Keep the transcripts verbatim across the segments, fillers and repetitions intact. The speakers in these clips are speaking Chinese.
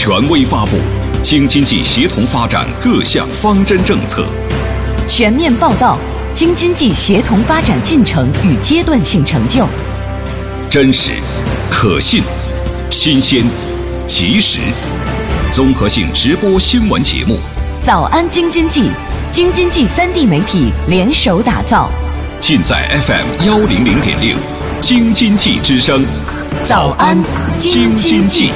权威发布京津冀协同发展各项方针政策， 全面报道京津冀协同发展进程与阶段性成就， 真实、可信、新鲜、及时，综合性直播新闻节目。 早安京津冀，京津冀三地媒体联手打造， 尽在 F M 幺零零点六，京津冀之声。 早安京津冀。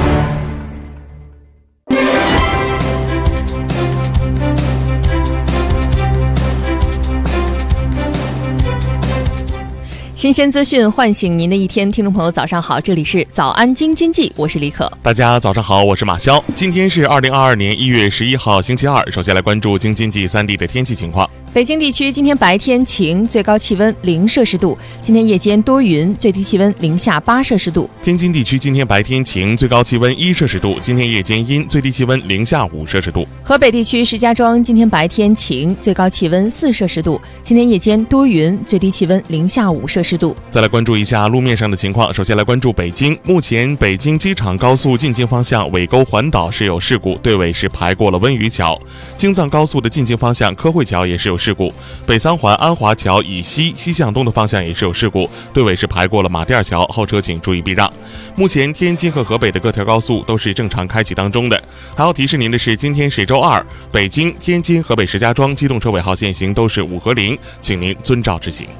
新鲜资讯唤醒您的一天，听众朋友早上好，这里是早安京津冀，我是李可。 大家早上好，我是马潇。今天是二零二二年一月十一号星期二，首先来关注京津冀三地的天气情况。 北京地区今天白天晴，最高气温零摄氏度；今天夜间多云，最低气温零下八摄氏度。 天津地区今天白天晴，最高气温一摄氏度；今天夜间阴，最低气温零下五摄氏度。 河北地区石家庄今天白天晴，最高气温四摄氏度；今天夜间多云，最低气温零下五摄氏度。 再来关注一下路面上的情况，首先来关注北京。目前北京机场高速进京方向尾沟环岛是有事故，队尾是排过了温榆桥；京藏高速的进京方向科汇桥也是有事故，北三环安华桥以西西向东的方向也是有事故，队尾是排过了马甸桥，后车请注意避让。目前天津和河北的各条高速都是正常开启当中的。还要提示您的是，今天是周二，北京、天津、河北石家庄机动车尾号限行都是五和零，请您遵照执行。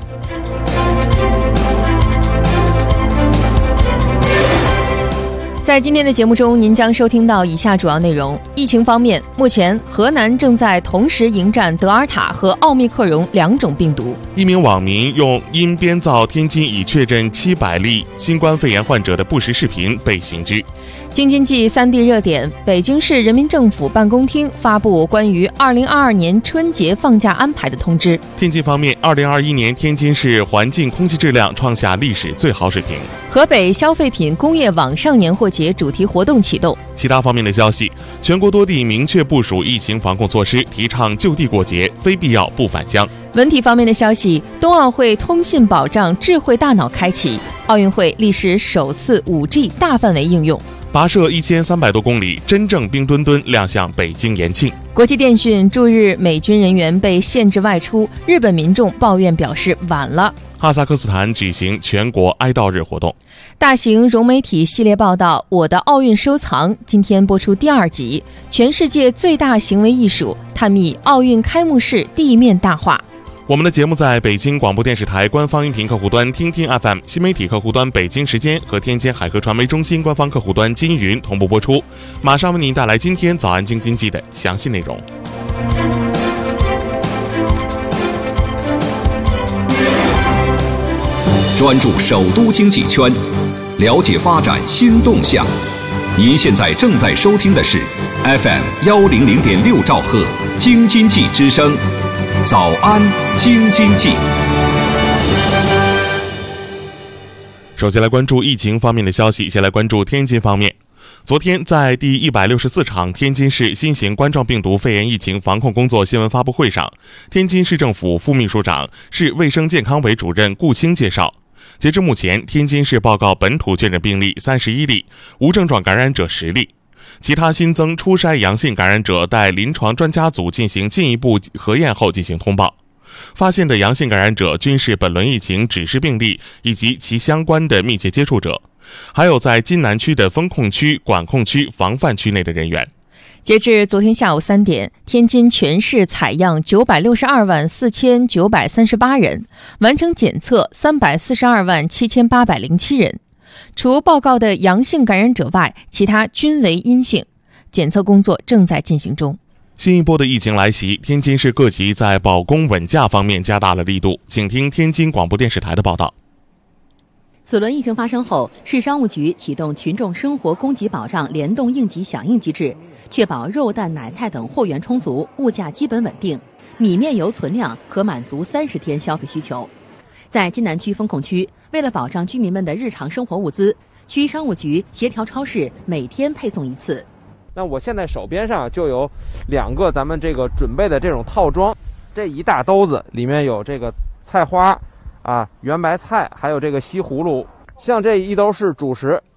在今天的节目中，您将收听到以下主要内容。疫情方面，目前河南正在同时迎战德尔塔和奥密克戎两种病毒。 一名网民用因编造天津已确诊七百例新冠肺炎患者的不实视频被刑拘。 京津冀三地热点，北京市人民政府办公厅发布关于二零二二年春节放假安排的通知。 天津方面，二零二一年天津市环境空气质量创下历史最好水平。 河北消费品工业网上年货节主题活动启动。 其他方面的消息，全国多地明确部署疫情防控措施，提倡就地过节，非必要不返乡。 文体方面的消息，冬奥会通信保障智慧大脑开启，奥运会历史首次 五 G 大范围应用。 跋涉一千三百多公里，真正冰墩墩亮相北京延庆。 国际电讯，驻日美军人员被限制外出，日本民众抱怨表示晚了。 哈萨克斯坦举行全国哀悼日活动。 大型融媒体系列报道《我的奥运收藏》今天播出第二集，全世界最大行为艺术，探秘奥运开幕式地面大话。 我们的节目在北京广播电视台官方音频客户端听听 F M、 新媒体客户端北京时间和天津海河传媒中心官方客户端金云同步播出。马上为您带来今天早安京津冀的详细内容。 专注首都经济圈，了解发展新动向。您现在正在收听的是 F M 幺零零点六兆赫京津冀之声。早安京津冀。 首先来关注疫情方面的消息，先来关注天津方面。昨天在第一百六十四场天津市新型冠状病毒肺炎疫情防控工作新闻发布会上，天津市政府副秘书长、市卫生健康委主任顾清介绍，截至目前，天津市报告本土确诊病例三十一例，无症状感染者十例。其他新增初筛阳性感染者待临床专家组进行进一步核验后进行通报。发现的阳性感染者均是本轮疫情指示病例以及其相关的密切接触者，还有在津南区的封控区、管控区、防范区内的人员。 截至昨天下午三点，天津全市采样九百六十二万四千九百三十八人，完成检测三百四十二万七千八百零七人。除报告的阳性感染者外，其他均为阴性，检测工作正在进行中。 新一波的疫情来袭，天津市各级在保供稳价方面加大了力度。请听天津广播电视台的报道。 此轮疫情发生后，市商务局启动群众生活供给保障联动应急响应机制，确保肉蛋奶菜等货源充足，物价基本稳定，米面油存量可满足三十天消费需求。在津南区封控区，为了保障居民们的日常生活物资，区商务局协调超市每天配送一次。 那我现在手边上就有两个咱们这个准备的这种套装，这一大兜子里面有这个菜花啊、圆白菜，还有这个西葫芦。像这一兜是主食，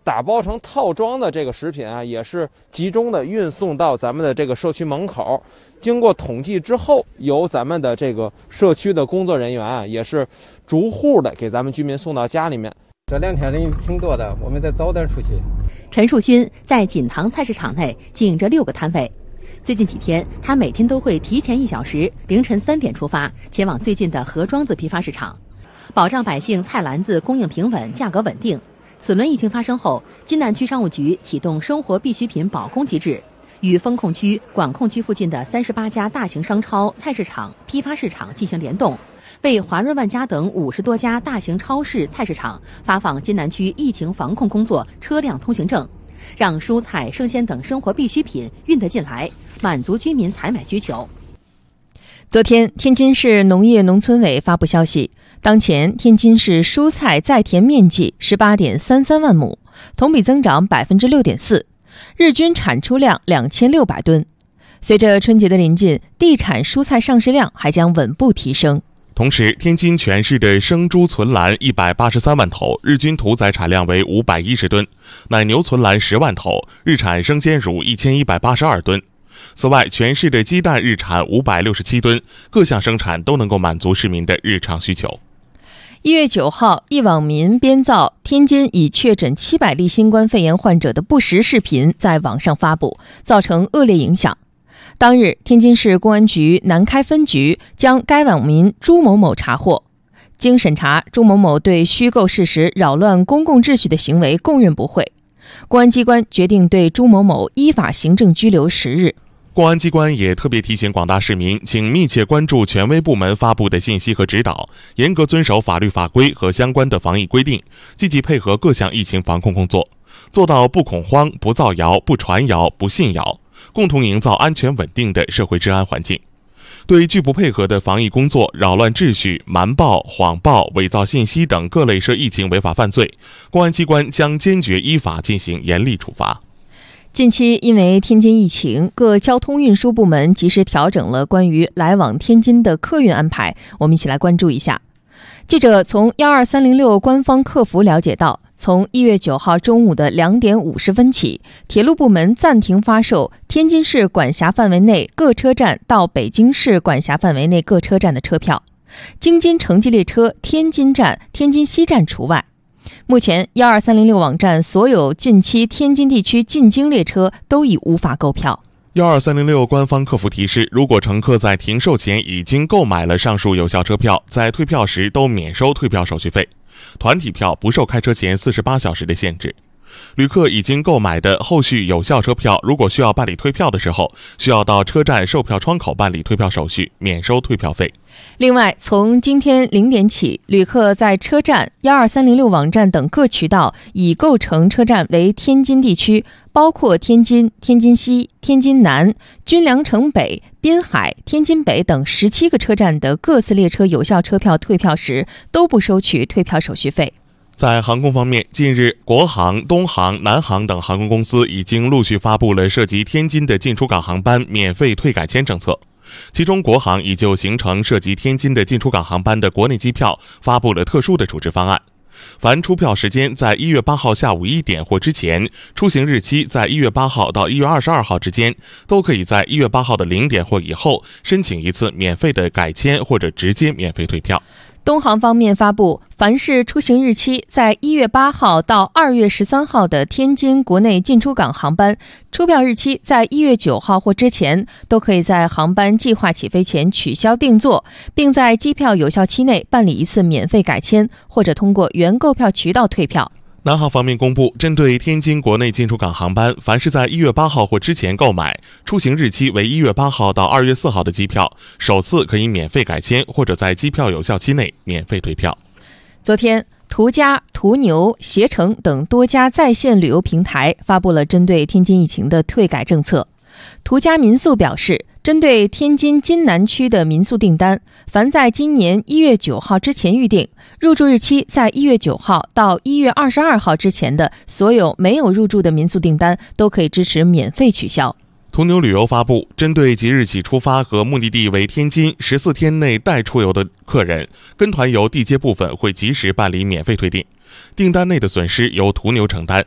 打包成套装的这个食品啊，也是集中的运送到咱们的这个社区门口，经过统计之后，由咱们的这个社区的工作人员啊，也是逐户的给咱们居民送到家里面。 这两天人挺多的，我们再早点出去。 陈树勋在锦塘菜市场内经营着六个摊位，最近几天，他每天都会提前一小时，凌晨三点出发，前往最近的何庄子批发市场，保障百姓菜篮子供应平稳、价格稳定。此轮疫情发生后，津南区商务局启动生活必需品保供机制，与风控区、管控区附近的三十八家大型商超、菜市场、批发市场进行联动，为华润万家等五十多家大型超市、菜市场发放津南区疫情防控工作车辆通行证，让蔬菜、生鲜等生活必需品运得进来，满足居民采买需求。 昨天，天津市农业农村委发布消息，当前天津市蔬菜在田面积 十八点三三万亩，同比增长 百分之六点四， 日均产出量两千六百吨。随着春节的临近，地产蔬菜上市量还将稳步提升。 同时，天津全市的生猪存栏一百八十三万头，日均屠宰产量为五百一十吨；奶牛存栏十万头，日产生鲜乳一千一百八十二吨。此外，全市的鸡蛋日产五百六十七吨，各项生产都能够满足市民的日常需求。 一月九号，一网民编造天津已确诊七百例新冠肺炎患者的不实视频在网上发布，造成恶劣影响。当日，天津市公安局南开分局将该网民朱某某查获。经审查，朱某某对虚构事实、扰乱公共秩序的行为供认不讳。公安机关决定对朱某某依法行政拘留十日。 公安机关也特别提醒广大市民，请密切关注权威部门发布的信息和指导，严格遵守法律法规和相关的防疫规定，积极配合各项疫情防控工作，做到不恐慌、不造谣、不传谣、不信谣，共同营造安全稳定的社会治安环境。对拒不配合的防疫工作、扰乱秩序、瞒报、谎报、伪造信息等各类涉疫情违法犯罪，公安机关将坚决依法进行严厉处罚。 近期因为天津疫情，各交通运输部门及时调整了关于来往天津的客运安排，我们一起来关注一下。记者从一二三零六官方客服了解到，从一月九号中午的两点五十分起，铁路部门暂停发售天津市管辖范围内各车站到北京市管辖范围内各车站的车票，京津城际列车天津站、天津西站除外。目前一二三零六网站所有近期天津地区进京列车都已无法购票。 一二三零六官方客服提示，如果乘客在停售前已经购买了上述有效车票，在退票时都免收退票手续费。团体票不受开车前四十八小时的限制。旅客已经购买的后续有效车票，如果需要办理退票的时候，需要到车站售票窗口办理退票手续，免收退票费。 另外，从今天零点起，旅客在车站、一二三零六网站等各渠道已构成车站为天津地区，包括天津、天津西、天津南、军粮城北、滨海、天津北等十七个车站的各次列车有效车票退票时，都不收取退票手续费。 在航空方面，近日国航、东航、南航等航空公司已经陆续发布了涉及天津的进出港航班免费退改签政策。其中，国航已就形成涉及天津的进出港航班的国内机票发布了特殊的处置方案。凡出票时间在一月八号下午一点或之前，出行日期在一月八号到一月二十二号之间，都可以在一月八号的零点或以后申请一次免费的改签或者直接免费退票。 东航方面发布，凡是出行日期在一月八号到二月十三号的天津国内进出港航班，出票日期在一月九号或之前，都可以在航班计划起飞前取消订座，并在机票有效期内办理一次免费改签，或者通过原购票渠道退票。 南航方面公布，针对天津国内进出港航班，凡是在一月八号或之前购买，出行日期为一月八号到二月四号的机票，首次可以免费改签，或者在机票有效期内免费退票。 昨天，途家、途牛、携程等多家在线旅游平台发布了针对天津疫情的退改政策。途家民宿表示，针对天津津南区的民宿订单，凡在今年一月九号之前预订，入住日期在一月九号到一月二十二号之前的所有没有入住的民宿订单，都可以支持免费取消。 途牛旅游发布，针对即日起出发和目的地为天津十四天内待出游的客人，跟团游递接部分会及时办理免费退订，订单内的损失由途牛承担。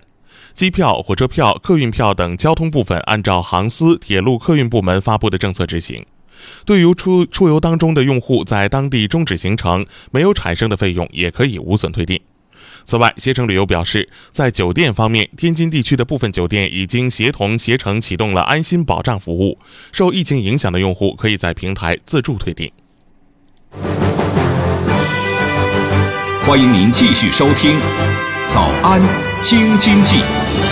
机票、火车票、客运票等交通部分按照航司、铁路客运部门发布的政策执行。对于出出游当中的用户在当地终止行程没有产生的费用，也可以无损退订。此外，携程旅游表示，在酒店方面，天津地区的部分酒店已经协同携程启动了安心保障服务，受疫情影响的用户可以在平台自助退订。 欢迎您继续收听早安京津冀。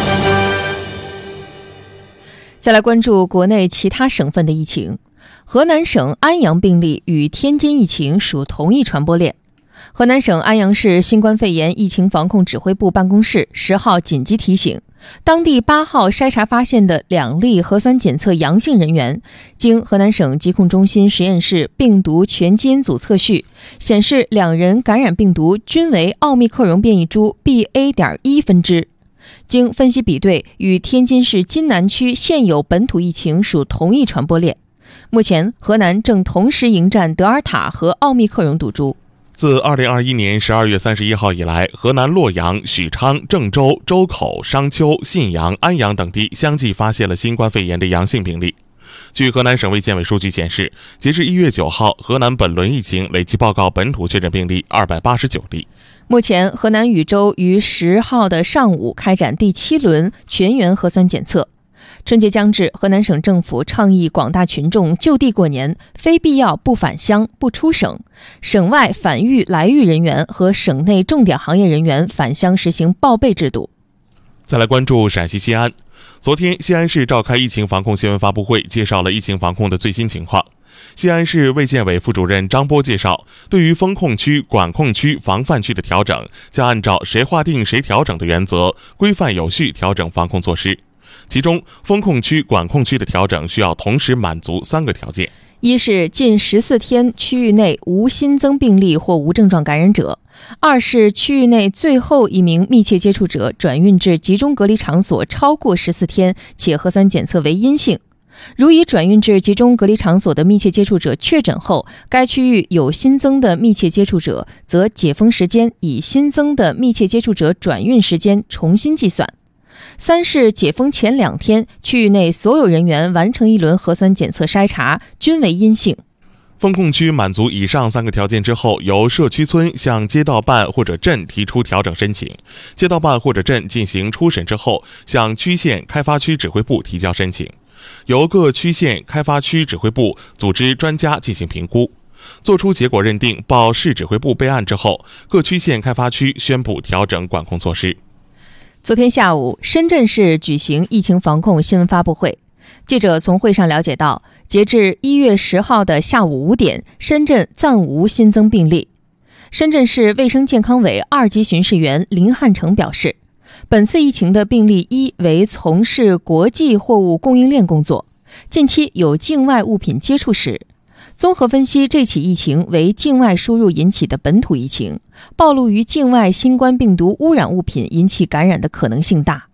再来关注国内其他省份的疫情。河南省安阳病例与天津疫情属同一传播链。河南省安阳市新冠肺炎疫情防控指挥部办公室十号紧急提醒，当地八号筛查发现的两例核酸检测阳性人员，经河南省疾控中心实验室病毒全基因组测序，显示两人感染病毒均为奥密克戎变异株 B A 点一 分支。经分析比对，与天津市津南区现有本土疫情属同一传播链。目前，河南正同时迎战德尔塔和奥密克戎毒株。 自二零二一年十二月三十一号以来，河南洛阳、许昌、郑州、周口、商丘、信阳、安阳等地相继发现了新冠肺炎的阳性病例。据河南省卫健委数据显示，截至一月九号，河南本轮疫情累计报告本土确诊病例二百八十九例。 目前，河南禹州于十号的上午开展第七轮全员核酸检测。春节将至，河南省政府倡议广大群众就地过年，非必要不返乡、不出省。省外返豫来豫人员和省内重点行业人员返乡实行报备制度。 再来关注陕西西安。昨天，西安市召开疫情防控新闻发布会，介绍了疫情防控的最新情况。西安市卫健委副主任张波介绍，对于封控区、管控区、防范区的调整，将按照谁划定谁调整的原则，规范有序调整防控措施。其中，封控区、管控区的调整需要同时满足三个条件： 一是近十四天区域内无新增病例或无症状感染者；二是区域内最后一名密切接触者转运至集中隔离场所超过十四天，且核酸检测为阴性。如已转运至集中隔离场所的密切接触者确诊后，该区域有新增的密切接触者，则解封时间以新增的密切接触者转运时间重新计算。三是解封前两天，区域内所有人员完成一轮核酸检测筛查，均为阴性。 封控区满足以上三个条件之后，由社区村向街道办或者镇提出调整申请，街道办或者镇进行初审之后，向区县开发区指挥部提交申请，由各区县开发区指挥部组织专家进行评估，作出结果认定，报市指挥部备案之后，各区县开发区宣布调整管控措施。 昨天下午，深圳市举行疫情防控新闻发布会。记者从会上了解到，截至一月十号的下午五点，深圳暂无新增病例。深圳市卫生健康委二级巡视员林汉成表示，本次疫情的病例一为从事国际货物供应链工作，近期有境外物品接触史。综合分析，这起疫情为境外输入引起的本土疫情，暴露于境外新冠病毒污染物品引起感染的可能性大。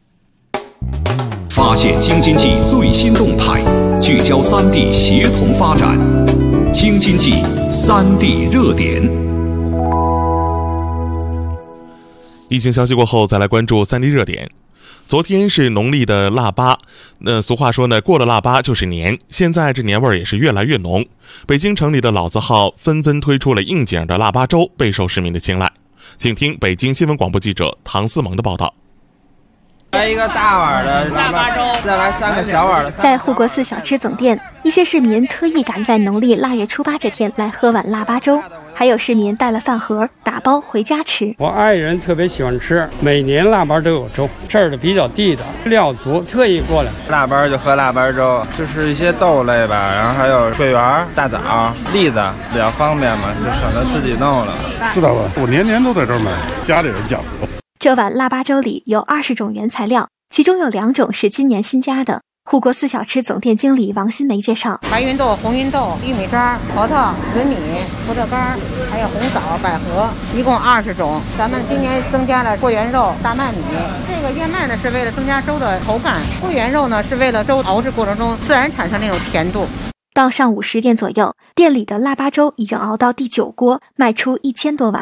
发现京津冀最新动态，聚焦三地协同发展。京津冀三地热点。 疫情消息过后，再来关注三地热点。昨天是农历的腊八，那俗话说呢，过了腊八就是年。现在这年味儿也是越来越浓。北京城里的老字号纷纷推出了应景的腊八粥，备受市民的青睐。请听北京新闻广播记者唐思萌的报道。 来一个大碗的腊八粥，再来三个小碗的。 在护国寺小吃总店，一些市民特意赶在农历腊月初八这天来喝碗腊八粥。还有市民带了饭盒打包回家吃。 我爱人特别喜欢吃，每年腊八都有粥，这儿的比较地道，料足，特意过来。 腊八就喝腊八粥，就是一些豆类吧，然后还有桂圆、大枣、栗子，比较方便嘛，就省得自己弄了。 是的吧？我年年都在这儿买，家里人讲究。 这碗腊八粥里有二十种原材料，其中有两种是今年新加的。护国寺小吃总店经理王新梅介绍， 白芸豆、红芸豆、玉米渣、核桃、紫米、葡萄干，还有红枣、百合，一共二十种。咱们今年增加了桂圆肉、大麦米。这个燕麦呢是为了增加粥的口感，桂圆肉呢是为了粥熬制过程中自然产生那种甜度。 到上午十点左右，店里的腊八粥已经熬到第九锅，卖出一千多碗了。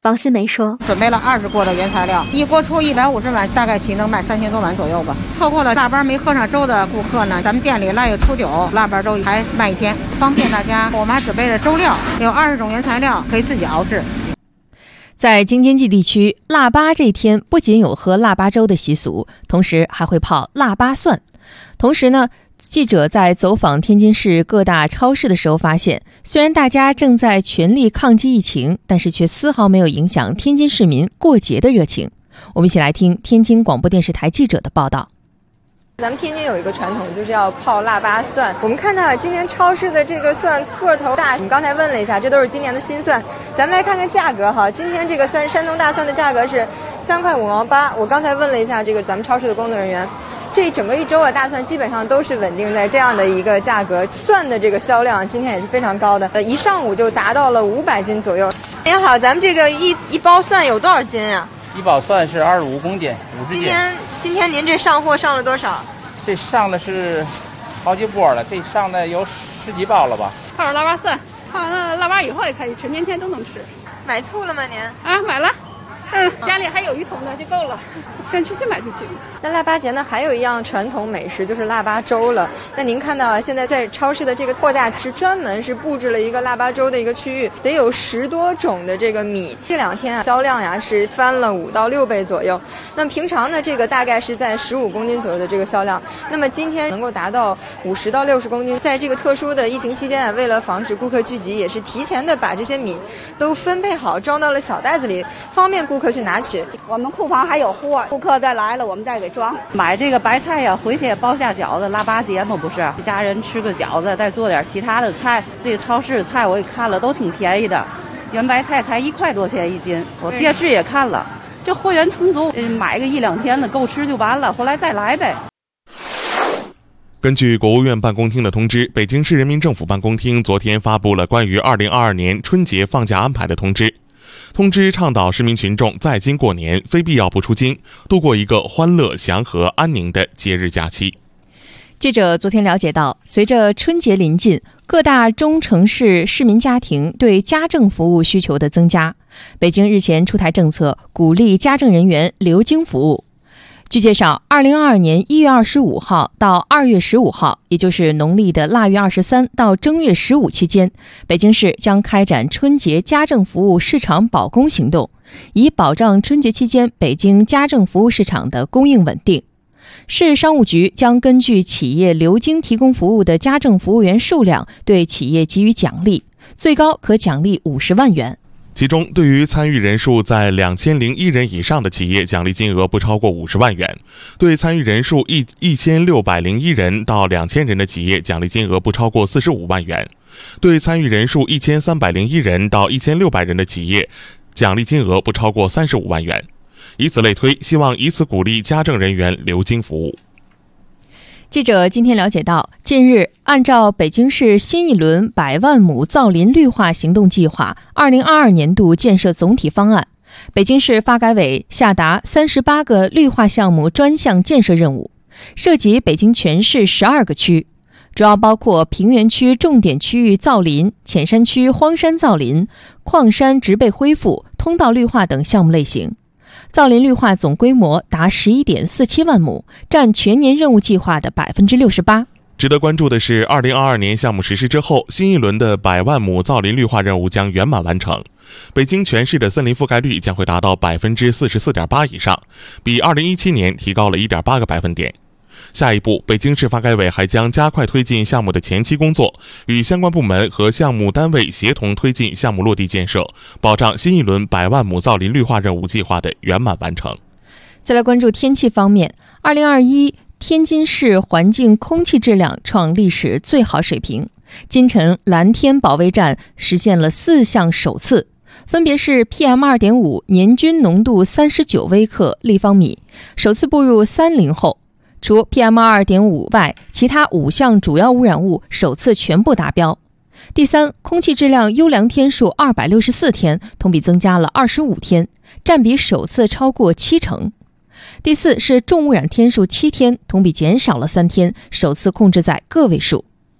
王新梅说， 准备了二十锅的原材料，一锅出一百五十碗，大概其能卖三千多碗左右吧。错过了腊八没喝上粥的顾客呢，咱们店里腊月初九腊八粥还卖一天，方便大家。我们还准备了粥料，有二十种原材料，可以自己熬制。 在京津冀地区，腊八这天不仅有喝腊八粥的习俗，同时还会泡腊八蒜。同时呢，记者在走访天津市各大超市的时候发现，虽然大家正在全力抗击疫情，但是却丝毫没有影响天津市民过节的热情。我们一起来听天津广播电视台记者的报道。 咱们天津有一个传统，就是要泡腊八蒜。我们看到今年超市的这个蒜个头大，我们刚才问了一下，这都是今年的新蒜。咱们来看看价格哈，今天这个蒜山东大蒜的价格是三块五毛八。我刚才问了一下这个咱们超市的工作人员，这整个一周啊，大蒜基本上都是稳定在这样的一个价格。蒜的这个销量今天也是非常高的，呃，一上午就达到了五百斤左右。您好，咱们这个一一包蒜有多少斤啊？ 一包蒜是二十五公斤，五十斤。 今天今天您这上货上了多少？ 这上的是好几波了，这上的有十几包了吧。 泡着腊八蒜，泡完了腊八以后也可以吃，年前都能吃。 买醋了吗您？ 啊，买了。嗯，家里还有一桶的就够了，想吃去买就行。 那腊八节呢，还有一样传统美食就是腊八粥了。那您看到啊，现在在超市的这个货架是专门是布置了一个腊八粥的一个区域，得有十多种的这个米。这两天啊，销量呀是翻了五到六倍左右。那么平常呢，这个大概是在十五公斤左右的这个销量。那么今天能够达到五十到六十公斤。在这个特殊的疫情期间啊，为了防止顾客聚集，也是提前的把这些米都分配好，装到了小袋子里，方便顾客去拿取。 我们库房还有货，顾客再来了我们再给装。买这个白菜呀，回去也包下饺子，腊八节嘛不是，一家人吃个饺子，再做点其他的菜。这个超市的菜我也看了，都挺便宜的，圆白菜才一块多钱一斤。我电视也看了，这货源充足，买个一两天的够吃就完了，后来再来呗。 根据国务院办公厅的通知，北京市人民政府办公厅昨天发布了关于二零二二年春节放假安排的通知。通知倡导市民群众在京过年，非必要不出京，度过一个欢乐、祥和、安宁的节日假期。 记者昨天了解到，随着春节临近，各大中城市市民家庭对家政服务需求的增加，北京日前出台政策，鼓励家政人员留京服务。据介绍，二零二二年一月二十五号到二月十五号，也就是农历的腊月二十三到正月十五期间，北京市将开展春节家政服务市场保供行动，以保障春节期间北京家政服务市场的供应稳定。市商务局将根据企业留京提供服务的家政服务员数量，对企业给予奖励，最高可奖励五十万元。 其中，对于参与人数在两千零一人以上的企业，奖励金额不超过五十万元；对参与人数一一千六百零一人到两千人的企业，奖励金额不超过四十五万元；对参与人数一千三百零一人到一千六百人的企业，奖励金额不超过三十五万元。以此类推，希望以此鼓励家政人员留京服务。 记者今天了解到，近日按照北京市新一轮百万亩造林绿化行动计划二零二二年度建设总体方案，北京市发改委下达三十八个绿化项目专项建设任务，涉及北京全市十二个区，主要包括平原区重点区域造林、浅山区荒山造林、矿山植被恢复、通道绿化等项目类型。造林绿化总规模达 十一点四七万亩，占全年任务计划的 百分之六十八。 值得关注的是，二零二二年项目实施之后，新一轮的百万亩造林绿化任务将圆满完成。北京全市的森林覆盖率将会达到 百分之四十四点八 以上，比二零一七年提高了 一点八个百分点。下一步，北京市发改委还将加快推进项目的前期工作，与相关部门和项目单位协同推进项目落地建设，保障新一轮百万亩造林绿化任务计划的圆满完成。 再来关注天气方面，二零二一天津市环境空气质量创历史最好水平，今晨蓝天保卫战实现了四项首次，分别是 P M 二点五 年均浓度三十九微克立方米，首次步入三零后。除 P M 二点五 外，其他五项主要污染物首次全部达标。第三，空气质量优良天数二百六十四天，同比增加了二十五天，占比首次超过七成。第四是重污染天数七天，同比减少了三天，首次控制在个位数。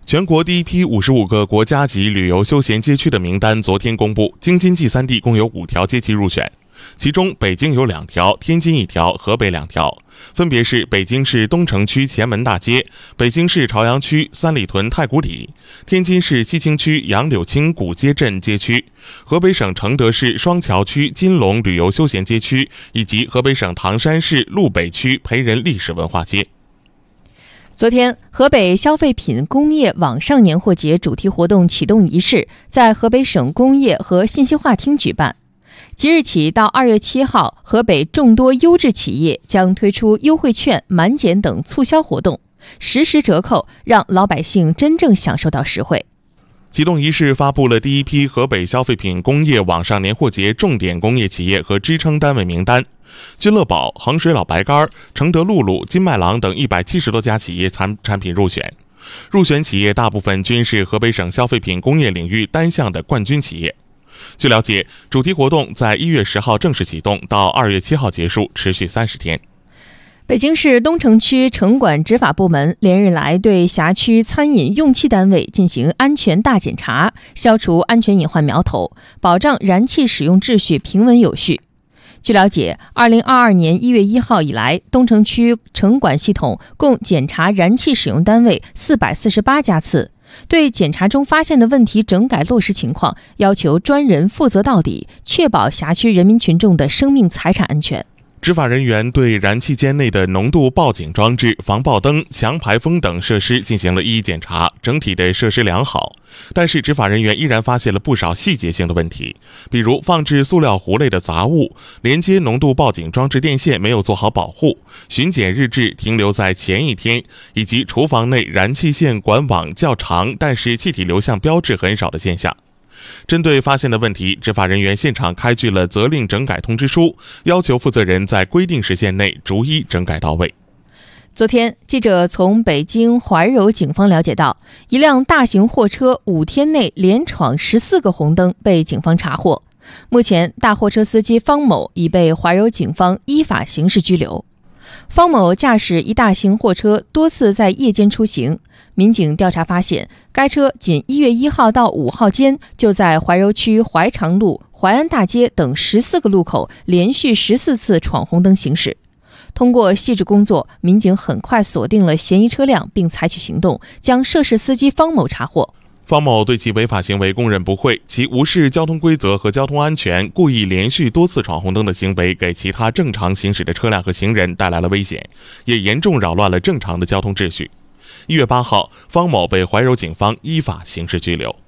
全国第一批五十五个国家级旅游休闲街区的名单昨天公布，京津冀三地共有五条街区入选，其中北京有两条，天津一条，河北两条，分别是北京市东城区前门大街、北京市朝阳区三里屯太古里、天津市西青区杨柳青古街镇街区、河北省承德市双桥区金龙旅游休闲街区以及河北省唐山市路北区培仁历史文化街。 昨天，河北消费品工业网上年货节主题活动启动仪式在河北省工业和信息化厅举办。即日起到二月七号，河北众多优质企业将推出优惠券、满减等促销活动，实时折扣，让老百姓真正享受到实惠。 启动仪式发布了第一批河北消费品工业网上年货节重点工业企业和支撑单位名单。君乐宝、衡水老白干、承德露露、金麦郎等一百七十多家企业产产品入选，入选企业大部分均是河北省消费品工业领域单项的冠军企业。据了解，主题活动在一月十号正式启动，到二月七号结束，持续三十天。 北京市东城区城管执法部门连日来对辖区餐饮用气单位进行安全大检查，消除安全隐患苗头，保障燃气使用秩序平稳有序。据了解，二零二二年一月一号以来，东城区城管系统共检查燃气使用单位四百四十八家次，对检查中发现的问题整改落实情况，要求专人负责到底，确保辖区人民群众的生命财产安全。 执法人员对燃气间内的浓度报警装置、防爆灯、强排风等设施进行了一一检查，整体的设施良好。但是执法人员依然发现了不少细节性的问题，比如放置塑料壶类的杂物、连接浓度报警装置电线没有做好保护、巡检日志停留在前一天，以及厨房内燃气线管网较长，但是气体流向标志很少的现象。针对发现的问题，执法人员现场开具了责令整改通知书，要求负责人在规定时限内逐一整改到位。 昨天，记者从北京怀柔警方了解到，一辆大型货车五天内连闯十四个红灯，被警方查获。目前，大货车司机方某已被怀柔警方依法刑事拘留。方某驾驶一大型货车多次在夜间出行，民警调查发现，该车仅一月一号到五号间就在怀柔区怀长路、淮安大街等十四个路口连续十四次闯红灯行驶。通过细致工作，民警很快锁定了嫌疑车辆，并采取行动，将涉事司机方某查获。 方某对其违法行为供认不讳，其无视交通规则和交通安全，故意连续多次闯红灯的行为，给其他正常行驶的车辆和行人带来了危险，也严重扰乱了正常的交通秩序。一月八号，方某被怀柔警方依法刑事拘留。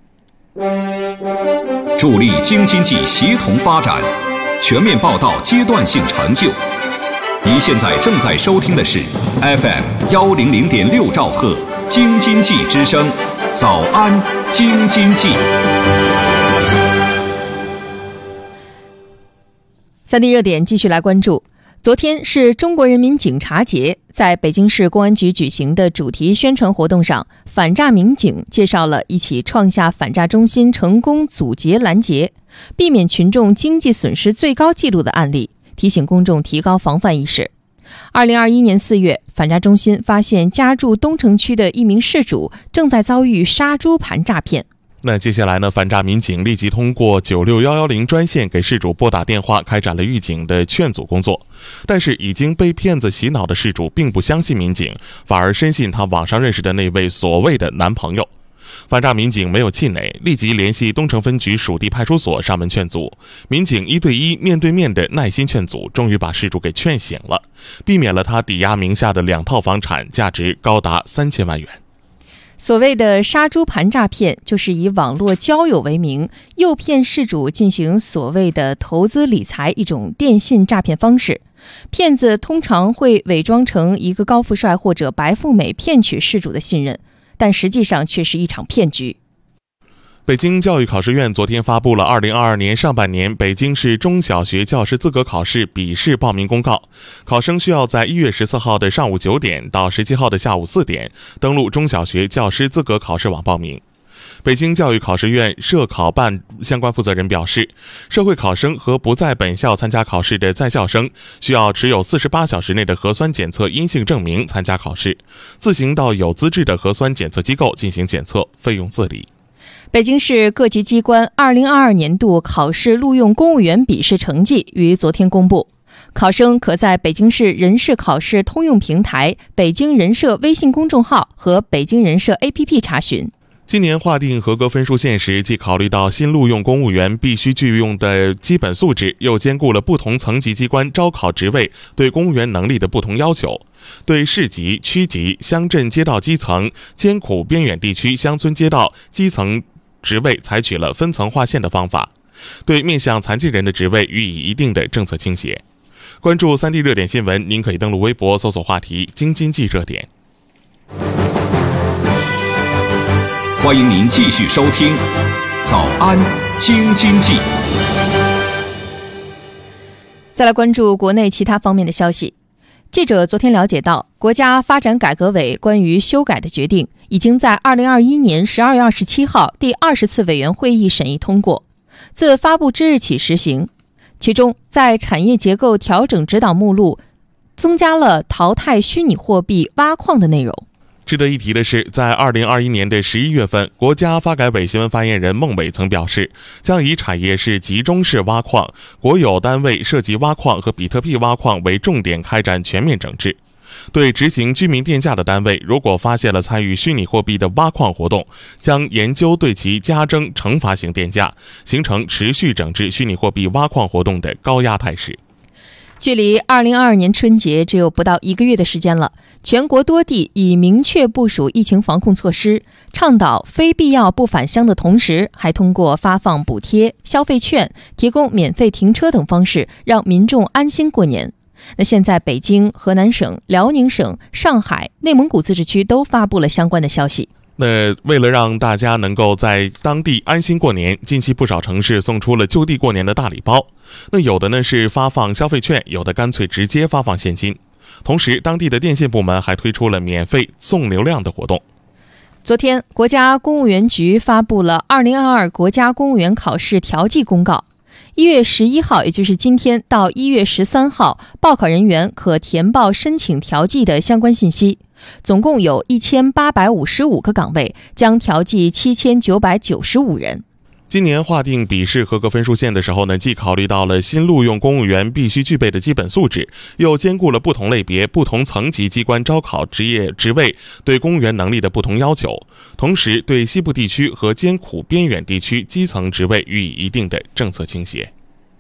助力京津冀协同发展，全面报道阶段性成就。您现在正在收听的是 F M 幺零零点六兆赫京津冀之声，早安京津冀。 三 D 热点继续来关注。昨天是中国人民警察节，在北京市公安局举行的主题宣传活动上，反诈民警介绍了一起创下反诈中心成功阻截拦截、避免群众经济损失最高纪录的案例，提醒公众提高防范意识。二零二一年四月，反诈中心发现家住东城区的一名事主正在遭遇杀猪盘诈骗。 那接下来呢，反诈民警立即通过九六一一零专线给事主拨打电话，开展了预警的劝阻工作。但是已经被骗子洗脑的事主并不相信民警，反而深信他网上认识的那位所谓的男朋友。反诈民警没有气馁，立即联系东城分局属地派出所上门劝阻。民警一对一面对面的耐心劝阻，终于把事主给劝醒了，避免了他抵押名下的两套房产，价值高达三千万元。 所谓的杀猪盘诈骗，就是以网络交友为名，诱骗事主进行所谓的投资理财一种电信诈骗方式。骗子通常会伪装成一个高富帅或者白富美，骗取事主的信任，但实际上却是一场骗局。 北京教育考试院昨天发布了二零二二年上半年北京市中小学教师资格考试笔试报名公告，考生需要在一月十四号的上午九点到十七号的下午四点登录中小学教师资格考试网报名。 北京教育考试院社考办相关负责人表示，社会考生和不在本校参加考试的在校生需要持有四十八小时内的核酸检测阴性证明参加考试，自行到有资质的核酸检测机构进行检测，费用自理。 北京市各级机关二零二二年度考试录用公务员笔试成绩于昨天公布，考生可在北京市人事考试通用平台、北京人社微信公众号和北京人社 A P P 查询。 今年划定合格分数线时，既考虑到新录用公务员必须具用的基本素质，又兼顾了不同层级机关招考职位对公务员能力的不同要求，对市级、区级、乡镇街道基层、艰苦边远地区乡村街道基层职位采取了分层划线的方法，对面向残疾人的职位予以一定的政策倾斜。关注三 D 热点新闻，您可以登录微博搜索话题京津冀热点。 欢迎您继续收听早安京津冀。 再来关注国内其他方面的消息。记者昨天了解到，国家发展改革委关于修改的决定已经在二零二一年十二月二十七号第二十次委员会议审议通过，自发布之日起实行。其中，在产业结构调整指导目录增加了淘汰虚拟货币挖矿的内容。 值得一提的是，在二零二一年的十一月份，国家发改委新闻发言人孟伟曾表示，将以产业是集中式挖矿、国有单位涉及挖矿和比特币挖矿为重点开展全面整治。对执行居民电价的单位，如果发现了参与虚拟货币的挖矿活动，将研究对其加征惩罚型电价，形成持续整治虚拟货币挖矿活动的高压态势。 距离二零二二年春节只有不到一个月的时间了，全国多地已明确部署疫情防控措施，倡导非必要不返乡的同时，还通过发放补贴、消费券、提供免费停车等方式，让民众安心过年。那现在北京、河南省、辽宁省、上海、内蒙古自治区都发布了相关的消息。 那为了让大家能够在当地安心过年，近期不少城市送出了就地过年的大礼包。那有的呢是发放消费券，有的干脆直接发放现金。同时，当地的电信部门还推出了免费送流量的活动。 昨天，国家公务员局发布了二零二二国家公务员考试调剂公告。一月十一号，也就是今天到一月十三号，报考人员可填报申请调剂的相关信息。总共有一千八百五十五个岗位，将调剂七千九百九十五人。 今年划定笔试合格分数线的时候呢，既考虑到了新录用公务员必须具备的基本素质，又兼顾了不同类别、不同层级机关招考职业职位对公务员能力的不同要求，同时对西部地区和艰苦边远地区基层职位予以一定的政策倾斜。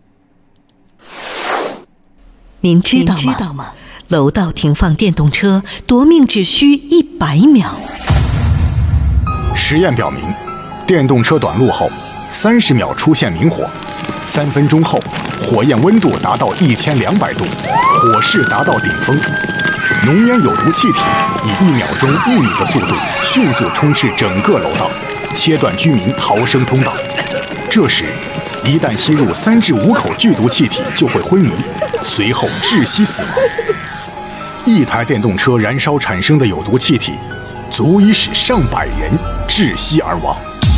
您知道吗？知道吗？楼道停放电动车夺命只需一百秒。 实验表明，电动车短路后三十秒出现明火，三分钟后火焰温度达到一千两百度，火势达到顶峰，浓烟有毒气体以一秒钟一米的速度迅速充斥整个楼道，切断居民逃生通道。这时一旦吸入三至五口剧毒气体就会昏迷，随后窒息死亡。一台电动车燃烧产生的有毒气体足以使上百人窒息而亡。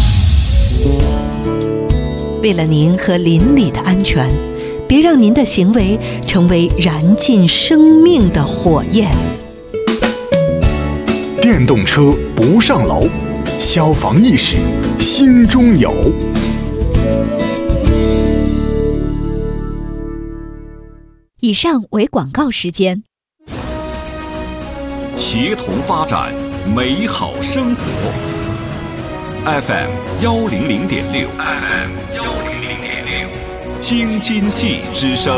为了您和邻里的安全，别让您的行为成为燃尽生命的火焰。 电动车不上楼，消防意识心中有。 以上为广告时间。 协同发展美好生活。F M 幺零零点六 ，F M 幺零零点六，京津冀之声。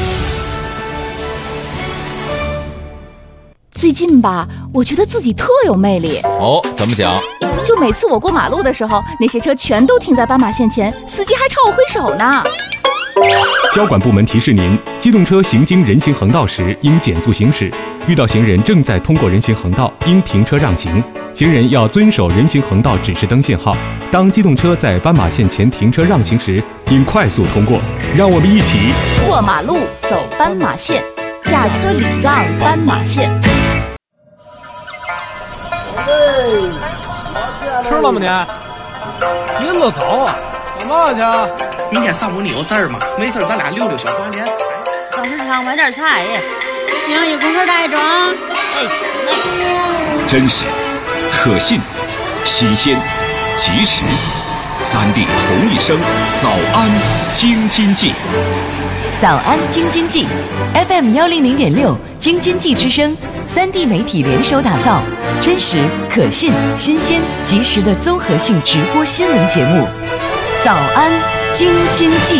最近吧，我觉得自己特有魅力。 哦，怎么讲？ 就每次我过马路的时候，那些车全都停在斑马线前，司机还朝我挥手呢。 交管部门提示您：机动车行经人行横道时应减速行驶，遇到行人正在通过人行横道，应停车让行。行人要遵守人行横道指示灯信号。当机动车在斑马线前停车让行时，应快速通过。让我们一起过马路，走斑马线，驾车礼让斑马线。 吃了吗您？ 您都走啊？干嘛去啊？ 明天上午你有事儿吗？没事咱俩溜溜小花莲。 到市场买点菜。行，一会儿带装。哎，来。 真实、可信、新鲜、及时，三 D 同一声，早安京津冀。 早安京津冀 F M 幺零零点六京津冀之声，三 D 媒体联手打造真实、可信、新鲜、及时的综合性直播新闻节目。早安京津冀。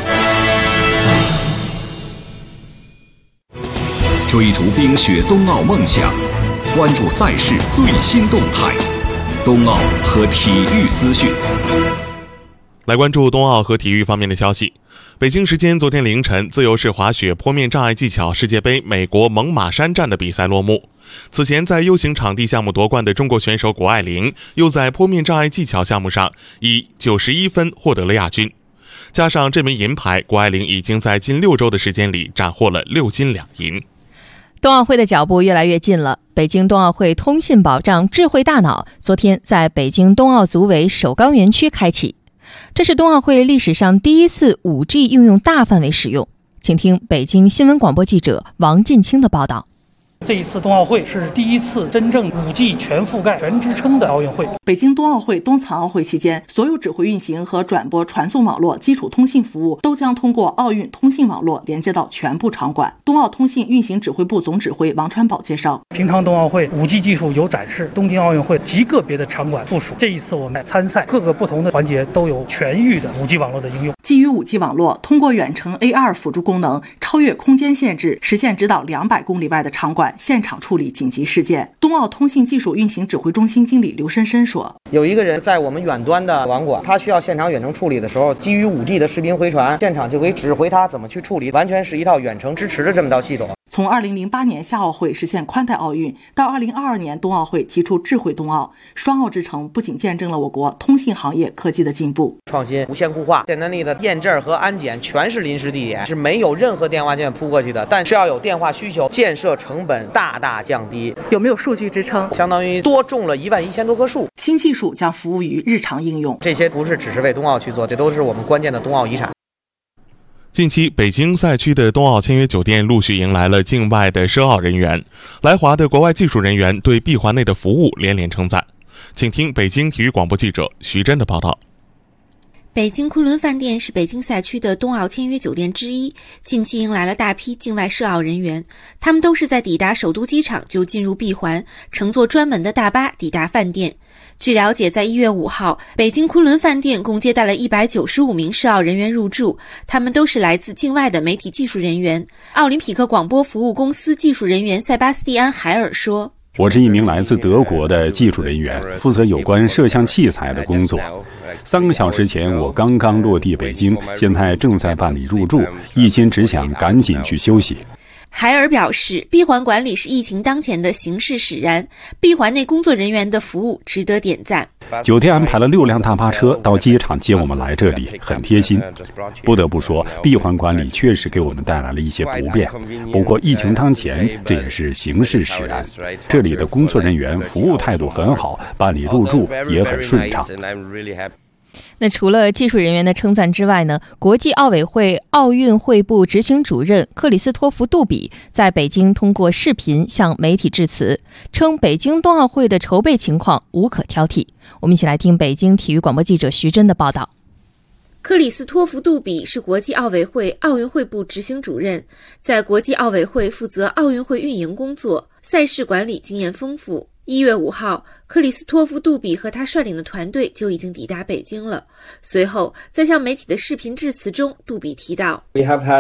追逐冰雪冬奥梦想，关注赛事最新动态，冬奥和体育资讯。 来关注冬奥和体育方面的消息。北京时间昨天凌晨，自由式滑雪坡面障碍技巧世界杯美国猛犸山站的比赛落幕。此前在 U 型场地项目夺冠的中国选手谷爱凌，又在坡面障碍技巧项目上以九十一分获得了亚军。加上这枚银牌，谷爱凌已经在近六周的时间里斩获了六金两银。 冬奥会的脚步越来越近了。北京冬奥会通信保障智慧大脑昨天在北京冬奥组委首钢园区开启，这是冬奥会历史上第一次 五 G 应用大范围使用。请听北京新闻广播记者王进清的报道。 这一次冬奥会是第一次真正 五 G 全覆盖、全支撑的奥运会。 北京冬奥会冬残奥会期间，所有指挥运行和转播传送网络基础通信服务都将通过奥运通信网络连接到全部场馆。冬奥通信运行指挥部总指挥王传宝介绍， 平常冬奥会 五 G 技术有展示，东京奥运会极个别的场馆部署。这一次我们参赛各个不同的环节都有全域的 五 G 网络的应用。 基于 五 G 网络，通过远程 A R 辅助功能，超越空间限制，实现直捣两百公里外的场馆现场处理紧急事件。冬奥通信技术运行指挥中心经理刘深深说， 有一个人在我们远端的网管，他需要现场远程处理的时候，基于 五 G 的视频回传，现场就可以指挥他怎么去处理，完全是一套远程支持的这么套系统。 从二零零八年夏奥会实现宽带奥运，到二零二二年冬奥会提出智慧冬奥，双奥之城不仅见证了我国通信行业科技的进步。 创新、无线固话、简单例的验证和安检全是临时地点，是没有任何电话线铺过去的，但是要有电话需求，建设成本大大降低。 有没有数据支撑？ 相当于多种了一万一千多棵树。 新技术将服务于日常应用， 这些不是只是为冬奥去做，这都是我们关键的冬奥遗产。 近期，北京赛区的冬奥签约酒店陆续迎来了境外的奢奥人员，来华的国外技术人员对闭环内的服务连连称赞。请听北京体育广播记者徐真的报道。 北京昆仑饭店是北京赛区的冬奥签约酒店之一，近期迎来了大批境外涉奥人员，他们都是在抵达首都机场就进入闭环，乘坐专门的大巴抵达饭店。据了解，在一月五号，北京昆仑饭店共接待了一百九十五名涉奥人员入住，他们都是来自境外的媒体技术人员。奥林匹克广播服务公司技术人员塞巴斯蒂安·海尔说， 我是一名来自德国的技术人员，负责有关摄像器材的工作。三个小时前我刚刚落地北京，现在正在办理入住，一心只想赶紧去休息。 海尔表示，闭环管理是疫情当前的形势使然，闭环内工作人员的服务值得点赞。 酒店安排了六辆大巴车到机场接我们来这里，很贴心。不得不说，闭环管理确实给我们带来了一些不便，不过疫情当前，这也是形势使然。这里的工作人员服务态度很好，办理入住也很顺畅。 那除了技术人员的称赞之外呢，国际奥委会奥运会部执行主任克里斯托弗·杜比在北京通过视频向媒体致辞，称北京冬奥会的筹备情况无可挑剔。我们一起来听北京体育广播记者徐真的报道。 克里斯托弗·杜比是国际奥委会奥运会部执行主任，在国际奥委会负责奥运会运营工作，赛事管理经验丰富。一月五号，克里斯托弗·杜比和他率领的团队就已经抵达北京了。随后，在向媒体的视频致辞中，杜比提到，我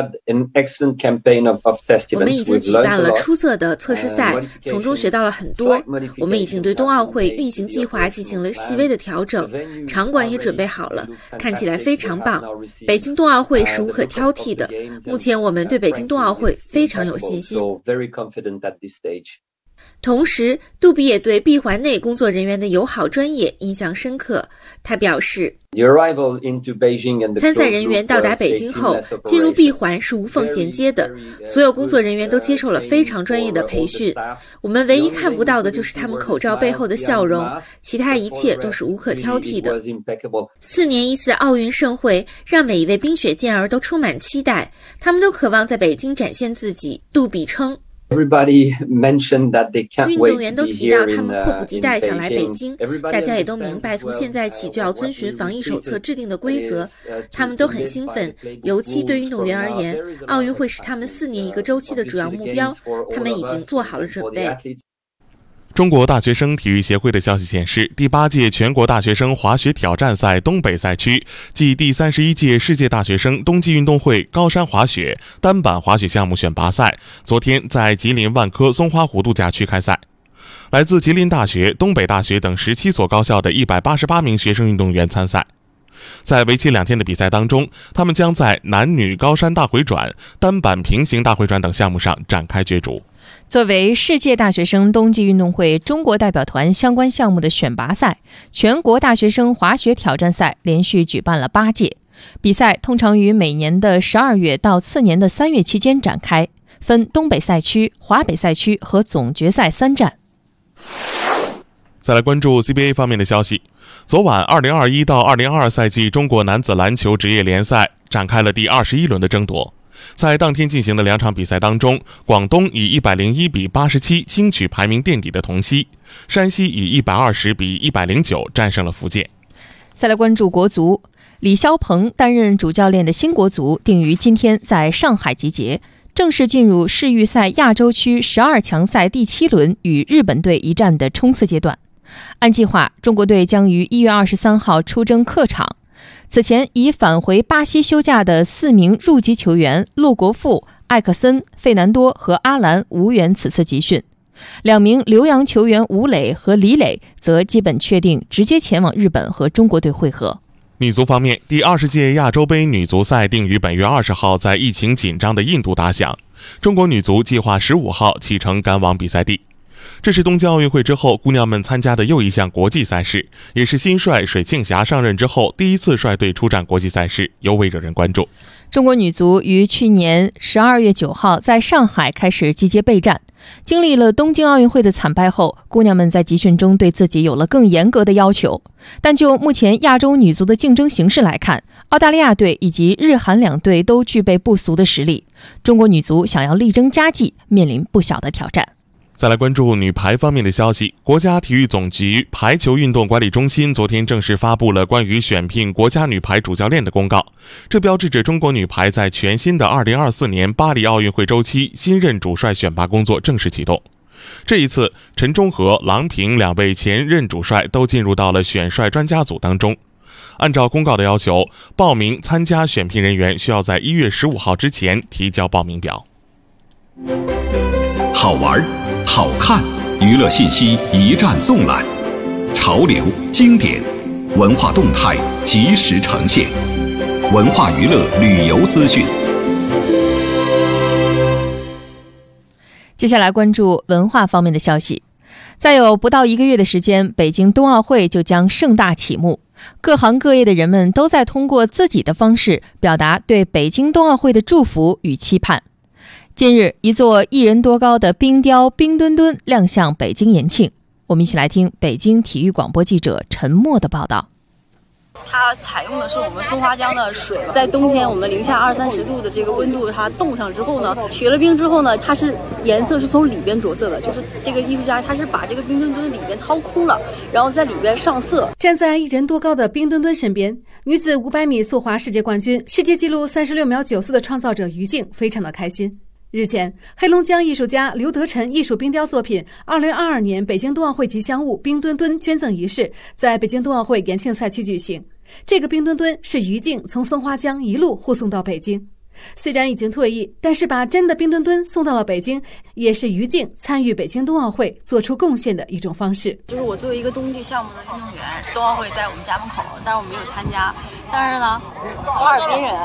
们已经举办了出色的测试赛，从中学到了很多。我们已经对冬奥会运行计划进行了细微的调整，场馆也准备好了，看起来非常棒。北京冬奥会是无可挑剔的，目前我们对北京冬奥会非常有信心。 同时，杜比也对闭环内工作人员的友好专业印象深刻。他表示，参赛人员到达北京后，进入闭环是无缝衔接的，所有工作人员都接受了非常专业的培训。我们唯一看不到的就是他们口罩背后的笑容，其他一切都是无可挑剔的。四年一次奥运盛会让每一位冰雪健儿都充满期待，他们都渴望在北京展现自己。杜比称，运动员都提到他们迫不及待想来北京，大家也都明白从现在起就要遵循防疫手册制定的规则，他们都很兴奋，尤其对运动员而言，奥运会是他们四年一个周期的主要目标，他们已经做好了准备。 中国大学生体育协会的消息显示，第八届全国大学生滑雪挑战赛东北赛区暨第三十一届世界大学生冬季运动会高山滑雪单板滑雪项目选拔赛昨天在吉林万科松花湖度假区开赛。来自吉林大学、东北大学等十七所高校的一百八十八名学生运动员参赛。在为期两天的比赛当中，他们将在男女高山大回转、单板平行大回转等项目上展开角逐。 作为世界大学生冬季运动会中国代表团相关项目的选拔赛，全国大学生滑雪挑战赛连续举办了八届。比赛通常于每年的十二月到次年的三月期间展开，分东北赛区、华北赛区和总决赛三站。 再来关注 C B A 方面的消息。昨晚二零二一到二零二二赛季中国男子篮球职业联赛展开了第二十一轮的争夺。在当天进行的两场比赛当中，广东以一百零一比八十七轻取排名垫底的同曦，山西以一百二十比一百零九战胜了福建。 再来关注国足，李霄鹏担任主教练的新国足定于今天在上海集结，正式进入世预赛亚洲区十二强赛第七轮与日本队一战的冲刺阶段。按计划，中国队将于一月二十三号出征客场。此前已返回巴西休假的四名入籍球员洛国富、艾克森、费南多和阿兰无缘此次集训，两名留洋球员吴磊和李磊则基本确定直接前往日本和中国队会合。 女足方面，第二十届亚洲杯女足赛定于本月二十号在疫情紧张的印度打响，中国女足计划十五号启程赶往比赛地。这是东京奥运会之后姑娘们参加的又一项国际赛事，也是新帅水庆霞上任之后第一次率队出战国际赛事，尤为惹人关注。 中国女足于去年十二月九号在上海开始集结备战，经历了东京奥运会的惨败后，姑娘们在集训中对自己有了更严格的要求。但就目前亚洲女足的竞争形势来看，澳大利亚队以及日韩两队都具备不俗的实力，中国女足想要力争佳绩，面临不小的挑战。 再来关注女排方面的消息，国家体育总局排球运动管理中心昨天正式发布了关于选聘国家女排主教练的公告，这标志着中国女排在全新的二零二四年巴黎奥运会周期新任主帅选拔工作正式启动。这一次，陈忠和、郎平两位前任主帅都进入到了选帅专家组当中。按照公告的要求，报名参加选聘人员需要在一月十五号之前提交报名表。 好玩好看，娱乐信息一站纵览，潮流经典文化动态及时呈现，文化娱乐旅游资讯。 接下来关注文化方面的消息。再有不到一个月的时间，北京冬奥会就将盛大启幕，各行各业的人们都在通过自己的方式表达对北京冬奥会的祝福与期盼。近日，一座一人多高的冰雕冰墩墩亮相北京延庆。我们一起来听北京体育广播记者陈默的报道。 它采用的是我们松花江的水，在冬天我们零下二三十度的这个温度，它冻上之后呢，结了冰之后呢，它是颜色是从里边着色的，就是这个艺术家他是把这个冰墩墩里边掏空了，然后在里边上色。 站在一人多高的冰墩墩身边，女子五百米速滑世界冠军、世界纪录三十六秒九四的创造者于静非常的开心。日前，黑龙江艺术家刘德臣艺术冰雕作品二零二二年北京冬奥会吉祥物冰墩墩捐赠仪式在北京冬奥会延庆赛区举行。这个冰墩墩是于静从松花江一路护送到北京，虽然已经退役，但是把真的冰墩墩送到了北京，也是于静参与北京冬奥会做出贡献的一种方式。 就是我作为一个冬季项目的运动员，冬奥会在我们家门口，但是我没有参加。但是呢，哈尔滨人，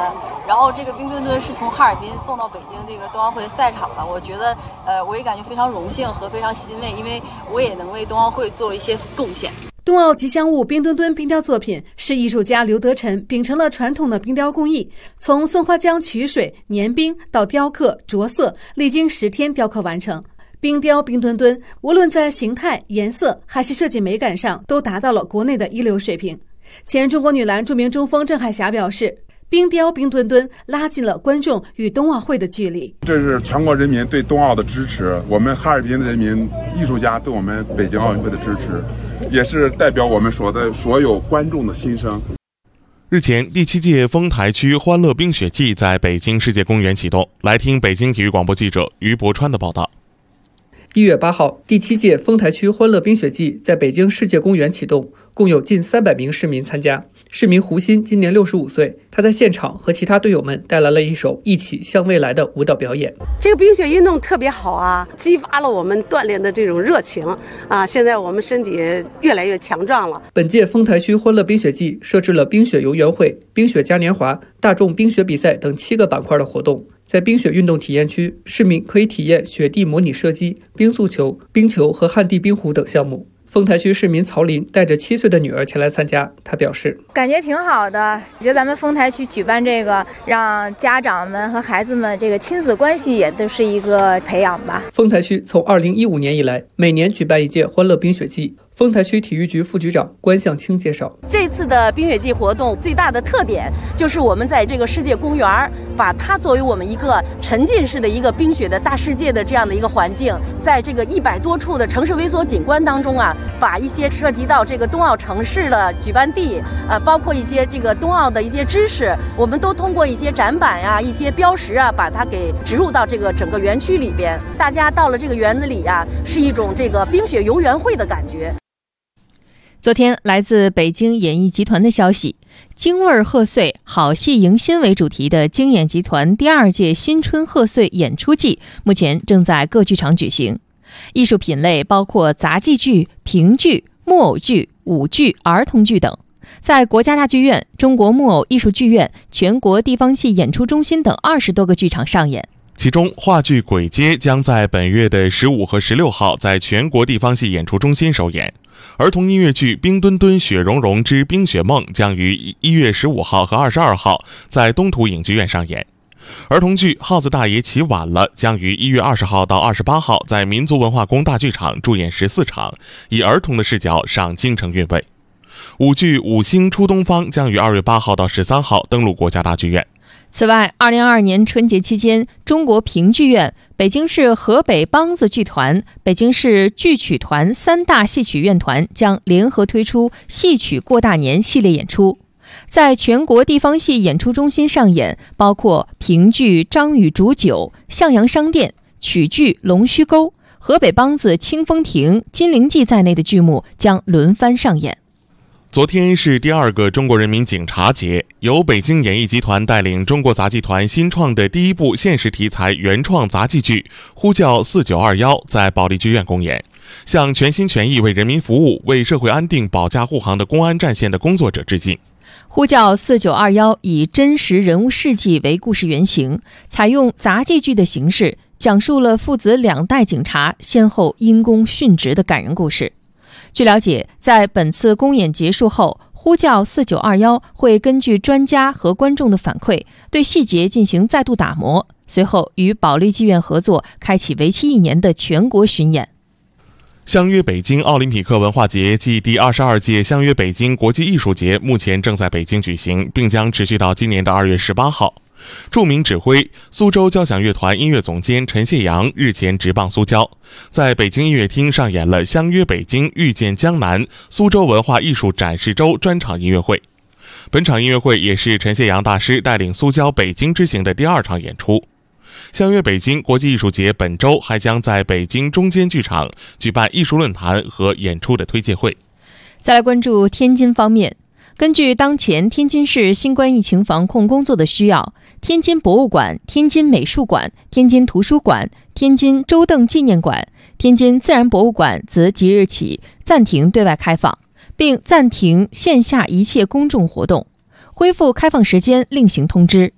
然后这个冰墩墩是从哈尔滨送到北京这个冬奥会赛场的，我觉得呃我也感觉非常荣幸和非常欣慰，因为我也能为冬奥会做一些贡献。 冬奥吉祥物冰墩墩冰雕作品是艺术家刘德臣秉承了传统的冰雕工艺，从松花江取水、粘冰到雕刻、着色，历经十天雕刻完成。冰雕冰墩墩无论在形态、颜色还是设计美感上，都达到了国内的一流水平。前中国女篮著名中锋郑海霞表示，冰雕冰墩墩拉近了观众与冬奥会的距离。 这是全国人民对冬奥的支持，我们哈尔滨的人民艺术家对我们北京奥运会的支持，也是代表我们所的所有观众的心声。 日前，第七届丰台区欢乐冰雪季在北京世界公园启动。来听北京体育广播记者于博川的报道。 一月八号，第七届丰台区欢乐冰雪季在北京世界公园启动，共有近三百名市民参加。市民胡鑫今年六十五岁，他在现场和其他队友们带来了一首《一起向未来》的舞蹈表演。 这个冰雪运动特别好啊，激发了我们锻炼的这种热情啊！现在我们身体越来越强壮了。 本届丰台区欢乐冰雪季设置了冰雪游园会、冰雪嘉年华、大众冰雪比赛等七个板块的活动。在冰雪运动体验区，市民可以体验雪地模拟射击、冰速球、冰球和旱地冰壶等项目。丰台区市民曹林带着七岁的女儿前来参加，她表示感觉挺好的，我觉得咱们丰台区举办这个，让家长们和孩子们这个亲子关系也都是一个培养吧。 丰台区从二零一五年以来，每年举办一届欢乐冰雪季。丰台区体育局副局长关向清介绍， 这次的冰雪季活动最大的特点就是我们在这个世界公园，把它作为我们一个沉浸式的一个冰雪的大世界的这样的一个环境，在这个一百多处的城市微缩景观当中啊，把一些涉及到这个冬奥城市的举办地，呃，包括一些这个冬奥的一些知识，我们都通过一些展板呀、啊、一些标识啊，把它给植入到这个整个园区里边。大家到了这个园子里啊，是一种这个冰雪游园会的感觉。 昨天，来自北京演艺集团的消息，京味儿贺岁、好戏迎新为主题的京演集团第二届新春贺岁演出季目前正在各剧场举行。艺术品类包括杂技剧、评剧、木偶剧、舞剧、儿童剧等，在国家大剧院、中国木偶艺术剧院、全国地方戏演出中心等二十多个剧场上演。 其中，话剧《鬼街》将在本月的十五和十六号在全国地方戏演出中心首演。儿童音乐剧《冰墩墩雪融融之冰雪梦》将于一月十五号和二十二号在东土影剧院上演。儿童剧《耗子大爷起晚了》将于一月二十号到二十八号在民族文化宫大剧场驻演十四场，以儿童的视角赏京城韵味。舞剧《五星出东方》将于二月八号到十三号登陆国家大剧院。 此外，二零二二年春节期间，中国评剧院、北京市河北梆子剧团、北京市剧曲团三大戏曲院团将联合推出戏曲过大年系列演出，在全国地方戏演出中心上演，包括评剧《张禹煮酒》、向阳商店、曲剧《龙须沟》、河北梆子《清风亭》、金陵记在内的剧目将轮番上演。 昨天是第二个中国人民警察节，由北京演艺集团带领中国杂技团新创的第一部现实题材原创杂技剧《呼叫四九二一》在保利剧院公演，向全心全意为人民服务、为社会安定保驾护航的公安战线的工作者致敬。 呼叫四九二一以真实人物事迹为故事原型，采用杂技剧的形式，讲述了父子两代警察先后因公殉职的感人故事。据了解，在本次公演结束后，呼叫四九二一会根据专家和观众的反馈，对细节进行再度打磨，随后与保利剧院合作，开启为期一年的全国巡演。 相约北京奥林匹克文化节暨第二十二届相约北京国际艺术节目前正在北京举行，并将持续到今年的二月十八号。著名指挥苏州交响乐团音乐总监陈谢阳日前直棒苏交，在北京音乐厅上演了相约北京遇见江南苏州文化艺术展示周专场音乐会。本场音乐会也是陈谢阳大师带领苏交北京之行的第二场演出。相约北京国际艺术节本周还将在北京中间剧场举办艺术论坛和演出的推介会。 再来关注天津方面，根据当前天津市新冠疫情防控工作的需要，天津博物馆、天津美术馆、天津图书馆、天津周邓纪念馆、天津自然博物馆自即日起暂停对外开放，并暂停线下一切公众活动，恢复开放时间另行通知。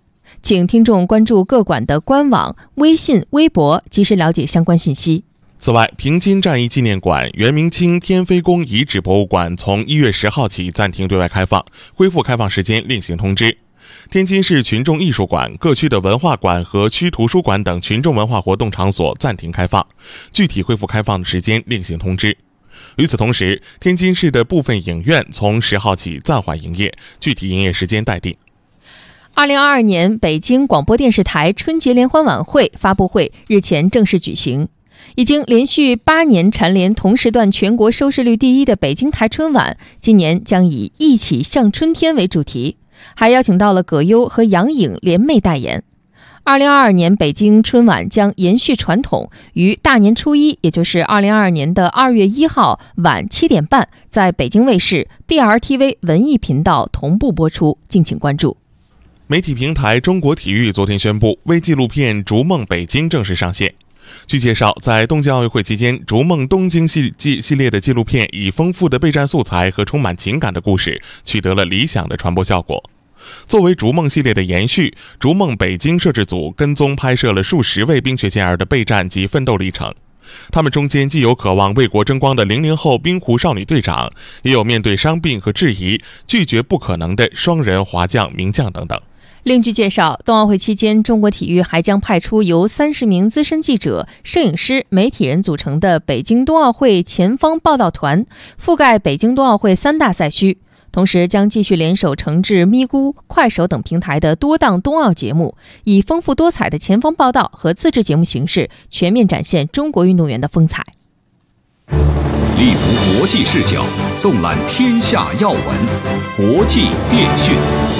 请听众关注各馆的官网、微信、微博，及时了解相关信息。 此外，平津战役纪念馆、袁明清天妃宫遗址博物馆从一月十号起暂停对外开放，恢复开放时间另行通知。天津市群众艺术馆、各区的文化馆和区图书馆等群众文化活动场所暂停开放，具体恢复开放的时间另行通知。与此同时，天津市的部分影院从十号起暂缓营业，具体营业时间待定。 二零二二年北京广播电视台春节联欢晚会发布会日前正式举行。已经连续八年蝉联同时段全国收视率第一的北京台春晚，今年将以“一起向春天”为主题，还邀请到了葛优和杨颖联袂代言。二零二二年北京春晚将延续传统，于大年初一，也就是二零二二年的二月一号晚七点半，在北京卫视、B R T V 文艺频道同步播出，敬请关注。 媒体平台中国体育昨天宣布，微纪录片《逐梦北京》正式上线。据介绍，在东京奥运会期间，《逐梦东京系》系列的纪录片以丰富的备战素材和充满情感的故事，取得了理想的传播效果。作为《逐梦》系列的延续，《逐梦北京》摄制组跟踪拍摄了数十位冰雪健儿的备战及奋斗历程。他们中间既有渴望为国争光的零零后冰壶少女队长，也有面对伤病和质疑拒绝不可能的双人滑降名将等等。 另据介绍，冬奥会期间，中国体育还将派出由三十名资深记者、摄影师、媒体人组成的北京冬奥会前方报道团，覆盖北京冬奥会三大赛区。同时将继续联手承制咪咕、快手等平台的多档冬奥节目，以丰富多彩的前方报道和自制节目形式，全面展现中国运动员的风采。 立足国际视角，纵览天下要闻，国际电讯。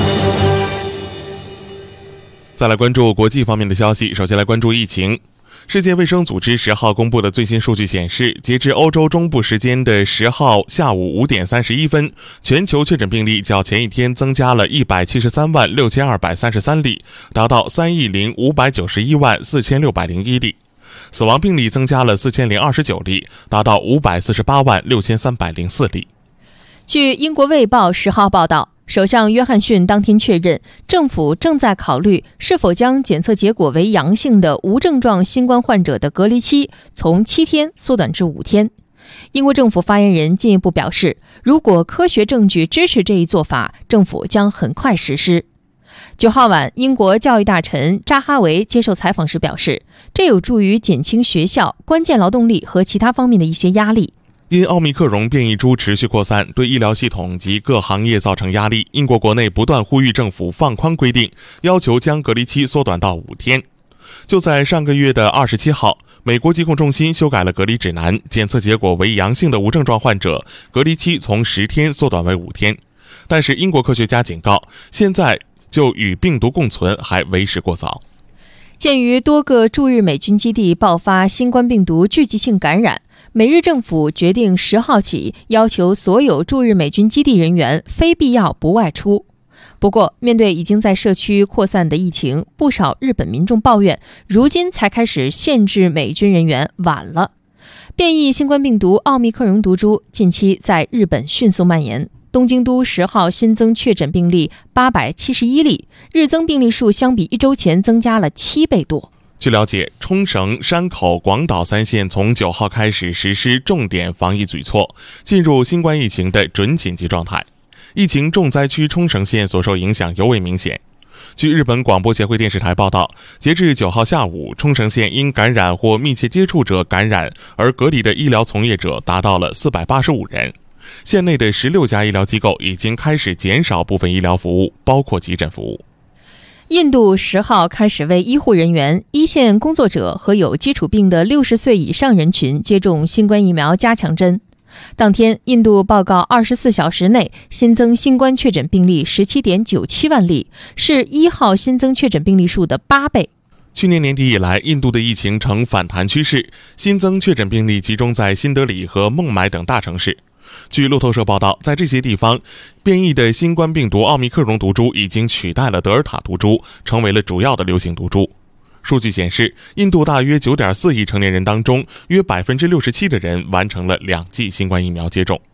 再来关注国际方面的消息，首先来关注疫情。世界卫生组织十号公布的最新数据显示，截至欧洲中部时间的十号下午五点三十一分，全球确诊病例较前一天增加了一百七十三万六千二百三十三例，达到三亿零五百九十一万四千六百零一例。死亡病例增加了四千零二十九例，达到五百四十八万六千三百零四例。 据英国卫报十号报道，首相约翰逊当天确认，政府正在考虑是否将检测结果为阳性的无症状新冠患者的隔离期从七天缩短至五天。英国政府发言人进一步表示，如果科学证据支持这一做法，政府将很快实施。九号晚，英国教育大臣扎哈维接受采访时表示，这有助于减轻学校、关键劳动力和其他方面的一些压力。 因奥密克戎变异株持续扩散，对医疗系统及各行业造成压力，英国国内不断呼吁政府放宽规定，要求将隔离期缩短到五天。就在上个月的二十七号，美国疾控中心修改了隔离指南，检测结果为阳性的无症状患者隔离期从十天缩短为五天。但是英国科学家警告，现在就与病毒共存还为时过早。 鉴于多个驻日美军基地爆发新冠病毒聚集性感染，美日政府决定十号起要求所有驻日美军基地人员非必要不外出。不过，面对已经在社区扩散的疫情，不少日本民众抱怨，如今才开始限制美军人员晚了。变异新冠病毒奥密克戎毒株近期在日本迅速蔓延。东京都十号新增确诊病例八百七十一例，日增病例数相比一周前增加了七倍多。 据了解，冲绳、山口、广岛三县从九号开始实施重点防疫举措，进入新冠疫情的准紧急状态。疫情重灾区冲绳县所受影响尤为明显。据日本广播协会电视台报道，截至九号下午，冲绳县因感染或密切接触者感染而隔离的医疗从业者达到了四百八十五人。县内的十六家医疗机构已经开始减少部分医疗服务，包括急诊服务。 印度十号开始为医护人员、一线工作者和有基础病的六十岁以上人群接种新冠疫苗加强针。当天，印度报告二十四小时内新增新冠确诊病例 十七点九七万例，是一号新增确诊病例数的八倍。 去年年底以来，印度的疫情呈反弹趋势，新增确诊病例集中在新德里和孟买等大城市。据路透社报道，在这些地方，变异的新冠病毒奥密克戎毒株已经取代了德尔塔毒株，成为了主要的流行毒株。数据显示，印度大约 九点四亿成年人当中，约 百分之六十七 的人完成了两剂新冠疫苗接种。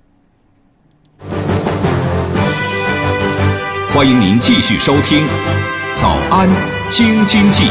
欢迎您继续收听早安京津冀。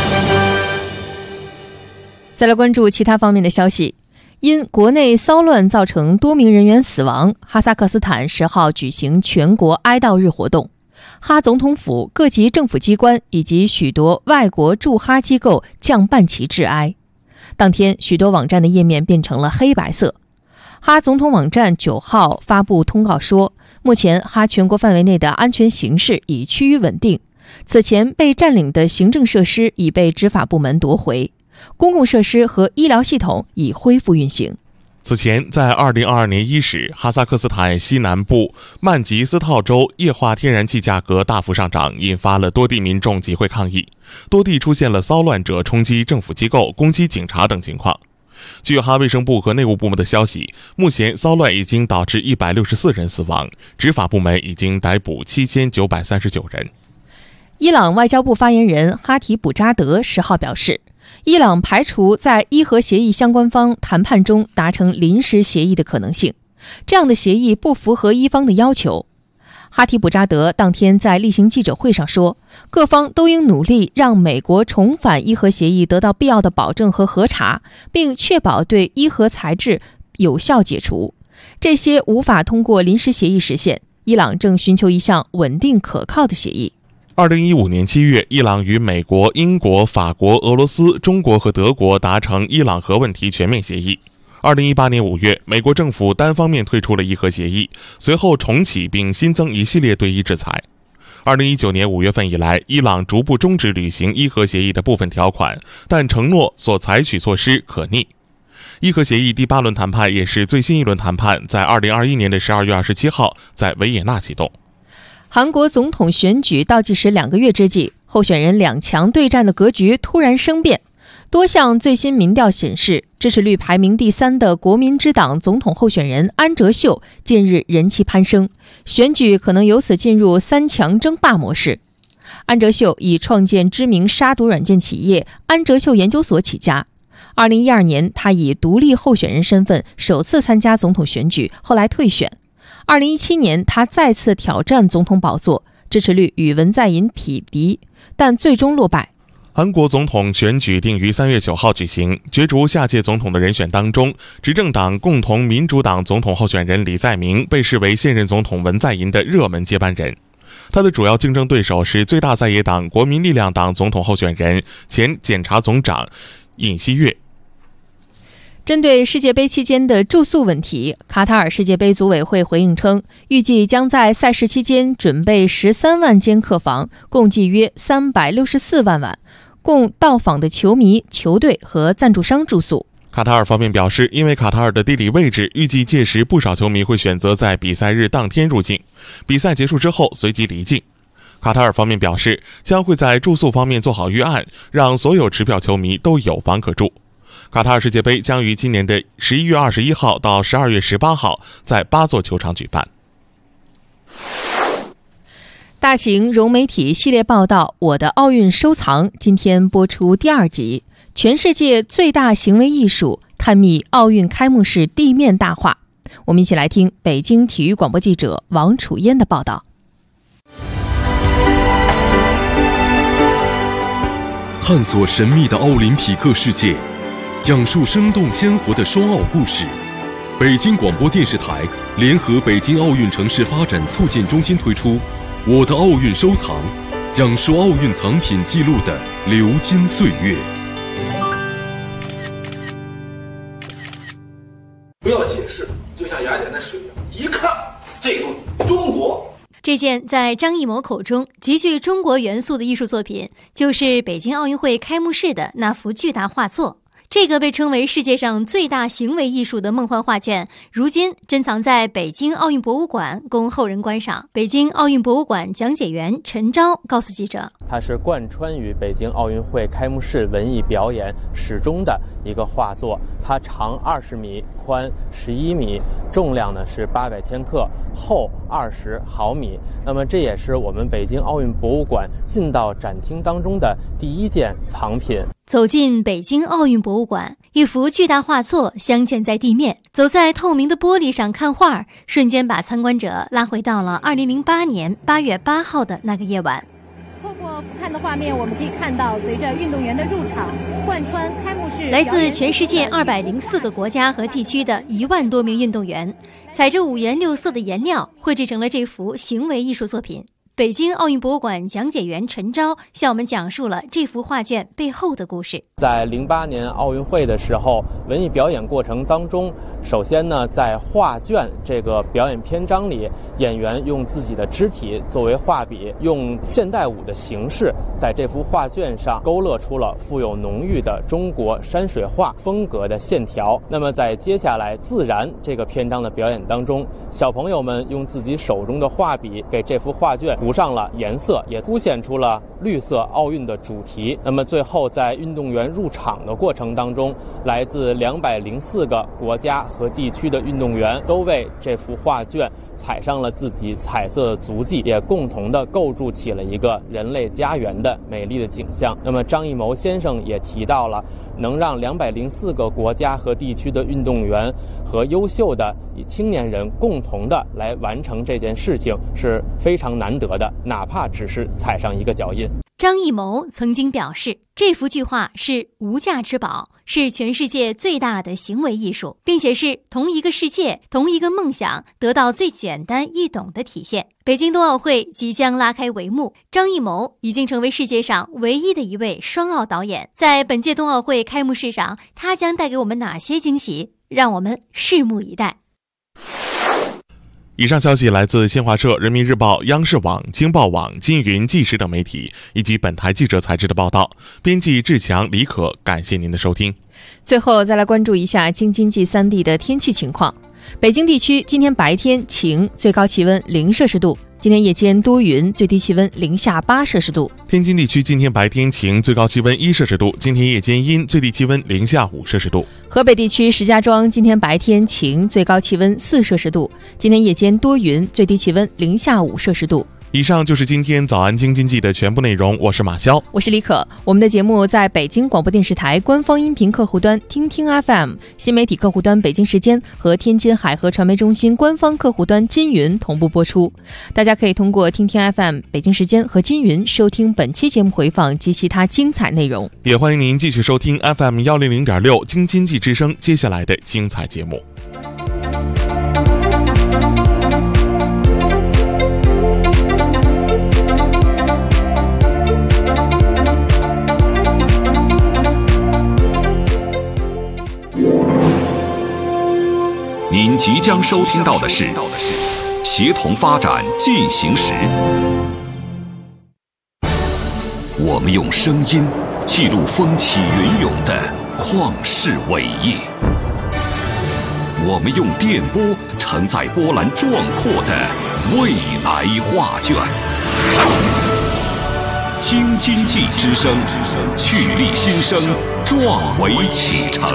再来关注其他方面的消息。因国内骚乱造成多名人员死亡，哈萨克斯坦十号举行全国哀悼日活动。哈总统府、各级政府机关以及许多外国驻哈机构降半旗致哀。当天，许多网站的页面变成了黑白色。哈总统网站九号发布通告说，目前哈全国范围内的安全形势已趋于稳定。此前被占领的行政设施已被执法部门夺回，公共设施和医疗系统已恢复运行。 此前，在二零二二年伊始，哈萨克斯坦西南部曼吉斯套州液化天然气价格大幅上涨，引发了多地民众集会抗议，多地出现了骚乱者冲击政府机构、攻击警察等情况。据哈卫生部和内务部门的消息，目前骚乱已经导致一百六十四人死亡，执法部门已经逮捕七千九百三十九人。 伊朗外交部发言人哈提卜扎德十号表示，伊朗排除在伊核协议相关方谈判中达成临时协议的可能性，这样的协议不符合伊方的要求。哈提卜扎德当天在例行记者会上说，各方都应努力让美国重返伊核协议得到必要的保证和核查，并确保对伊核材质有效解除。这些无法通过临时协议实现，伊朗正寻求一项稳定可靠的协议。 二零一五年七月，伊朗与美国、英国、法国、俄罗斯、中国和德国达成伊朗核问题全面协议。二零一八年五月，美国政府单方面退出了伊核协议，随后重启并新增一系列对伊制裁。二零一九年五月份以来，伊朗逐步终止履行伊核协议的部分条款，但承诺所采取措施可逆。伊核协议第八轮谈判也是最新一轮谈判，在二零二一年的十二月二十七号在维也纳启动。 韩国总统选举倒计时两个月之际，候选人两强对战的格局突然生变。多项最新民调显示，支持率排名第三的国民之党总统候选人安哲秀近日人气攀升，选举可能由此进入三强争霸模式。安哲秀以创建知名杀毒软件企业安哲秀研究所起家。二零一二年，他以独立候选人身份首次参加总统选举，后来退选。二零一七年，他再次挑战总统宝座，支持率与文在寅匹敌，但最终落败。 韩国总统选举定于三月九号举行，角逐下届总统的人选当中，执政党共同民主党总统候选人李在明被视为现任总统文在寅的热门接班人。他的主要竞争对手是最大在野党国民力量党总统候选人、前检察总长尹锡悦。 针对世界杯期间的住宿问题，卡塔尔世界杯组委会回应称，预计将在赛事期间准备十三万间客房，共计约三百六十四万晚，供到访的球迷、球队和赞助商住宿。 卡塔尔方面表示，因为卡塔尔的地理位置，预计届时不少球迷会选择在比赛日当天入境，比赛结束之后随即离境。卡塔尔方面表示，将会在住宿方面做好预案，让所有持票球迷都有房可住。卡塔尔世界杯将于今年的十一月二十一号到十二月十八号在八座球场举办。 大型融媒体系列报道《我的奥运收藏》今天播出第二集，全世界最大行为艺术，探秘奥运开幕式地面大画。我们一起来听北京体育广播记者王楚嫣的报道。 探索神秘的奥林匹克世界，讲述生动鲜活的双奥故事。北京广播电视台联合北京奥运城市发展促进中心推出《我的奥运收藏》，讲述奥运藏品记录的流金岁月。 不要解释，就像雅典的水一看这个中国。 这件在张艺谋口中极具中国元素的艺术作品，就是北京奥运会开幕式的那幅巨大画作。这个被称为世界上最大行为艺术的梦幻画卷，如今珍藏在北京奥运博物馆，供后人观赏。北京奥运博物馆讲解员陈钊告诉记者， 它是贯穿于北京奥运会开幕式文艺表演始终的一个画作，它长二十米，宽十一米，重量呢是八百千克，厚二十毫米。那么这也是我们北京奥运博物馆进到展厅当中的第一件藏品。 走进北京奥运博物馆，一幅巨大画作镶嵌在地面，走在透明的玻璃上看画，瞬间把参观者拉回到了二零零八年八月八号的那个夜晚。 透过俯瞰的画面，我们可以看到，随着运动员的入场，贯穿开幕式， 来自全世界二百零四个国家和地区的一万多名运动员，踩着五颜六色的颜料，绘制成了这幅行为艺术作品。北京奥运博物馆讲解员陈钊向我们讲述了这幅画卷背后的故事。 在零八年奥运会的时候，文艺表演过程当中，首先呢，在画卷这个表演篇章里，演员用自己的肢体作为画笔，用现代舞的形式，在这幅画卷上勾勒出了富有浓郁的中国山水画风格的线条。那么在接下来自然这个篇章的表演当中，小朋友们用自己手中的画笔给这幅画卷涂上了颜色，也凸显出了绿色奥运的主题。那么最后在运动员入场的过程当中，来自两百零四个国家和地区的运动员都为这幅画卷踩上了自己彩色的足迹，也共同的构筑起了一个人类家园的美丽的景象。那么张艺谋先生也提到了，能让两百零四个国家和地区的运动员和优秀的青年人共同的来完成这件事情是非常难得的，哪怕只是踩上一个脚印。 张艺谋曾经表示，这幅巨画是无价之宝，是全世界最大的行为艺术，并且是同一个世界、同一个梦想得到最简单易懂的体现。北京冬奥会即将拉开帷幕，张艺谋已经成为世界上唯一的一位双奥导演。在本届冬奥会开幕式上，他将带给我们哪些惊喜？让我们拭目以待。 以上消息来自新华社、人民日报、央视网、京报网、金云、纪实等媒体，以及本台记者采制的报道。编辑志强、李可，感谢您的收听。 最后再来关注一下京津冀三地的天气情况。北京地区今天白天晴，最高气温零摄氏度。今天夜间多云，最低气温零下八摄氏度。 天津地区今天白天晴，最高气温一摄氏度；今天夜间阴，最低气温零下五摄氏度。 河北地区石家庄今天白天晴，最高气温四摄氏度；今天夜间多云，最低气温零下五摄氏度。 以上就是今天早安京津冀的全部内容，我是马潇， 我是李可。我们的节目在北京广播电视台官方音频客户端听听 F M、 新媒体客户端北京时间和天津海河传媒中心官方客户端金云同步播出。大家可以通过听听 F M 北京时间和金云收听本期节目回放及其他精彩内容。 也欢迎您继续收听 F M 一零零点六 京津冀之声接下来的精彩节目。 您即将收听到的是协同发展进行时。我们用声音记录风起云涌的旷世伟业，我们用电波承载波澜壮阔的未来画卷。京津冀之声，聚力新生，壮维启程。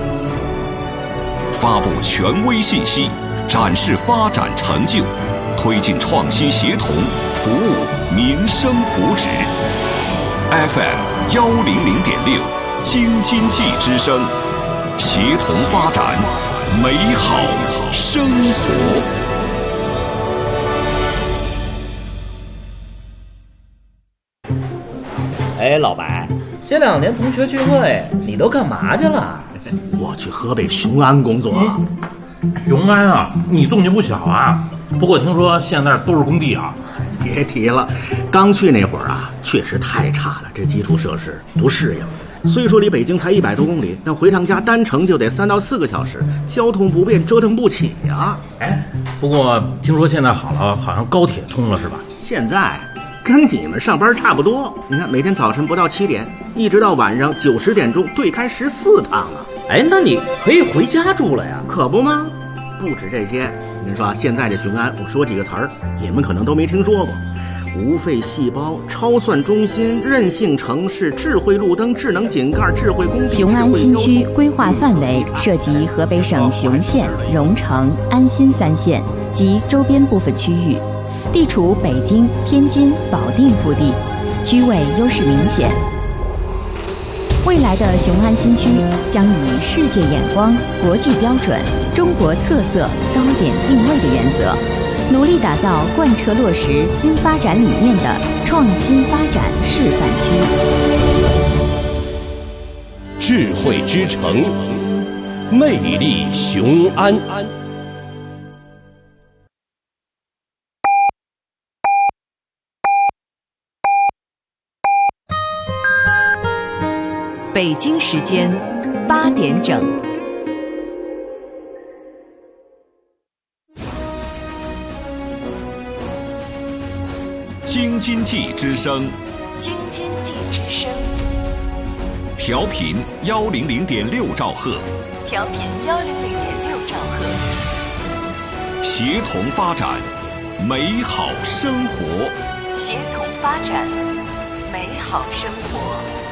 发布权威信息，展示发展成就，推进创新协同，服务民生福祉。F M 幺零零点六，京津冀之声，协同发展，美好生活。 哎，老白，这两年同学聚会，你都干嘛去了？ 我去河北雄安工作。 嗯、雄安啊，你动静不小啊。不过听说现在都是工地啊。 别提了，刚去那会儿啊，确实太差了，这基础设施不适应。虽说离北京才一百多公里，但回趟家单程就得三到四个小时，交通不便，折腾不起呀。 哎，不过听说现在好了，好像高铁通了是吧？ 现在跟你们上班差不多，你看每天早晨不到七点，一直到晚上九十点钟，对开十四趟啊。 哎，那你可以回家住了呀？ 可不吗？不止这些，您说现在这雄安，我说几个词儿，你们可能都没听说过：无废细胞、超算中心、韧性城市、智慧路灯、智能井盖、智慧工地。 雄安新区规划范围涉及河北省雄县、荣成、安新三县及周边部分区域。地处北京、天津、保定腹地，区位优势明显。未来的雄安新区将以世界眼光、国际标准、中国特色高点定位的原则， 努力打造贯彻落实新发展理念的创新发展示范区。 智慧之城，魅力雄安。 北京时间八点整。 京津冀之声， 京津冀之声， 调频幺零零点六兆赫， 调频幺零零点六兆赫， 协同发展，美好生活， 协同发展，美好生活。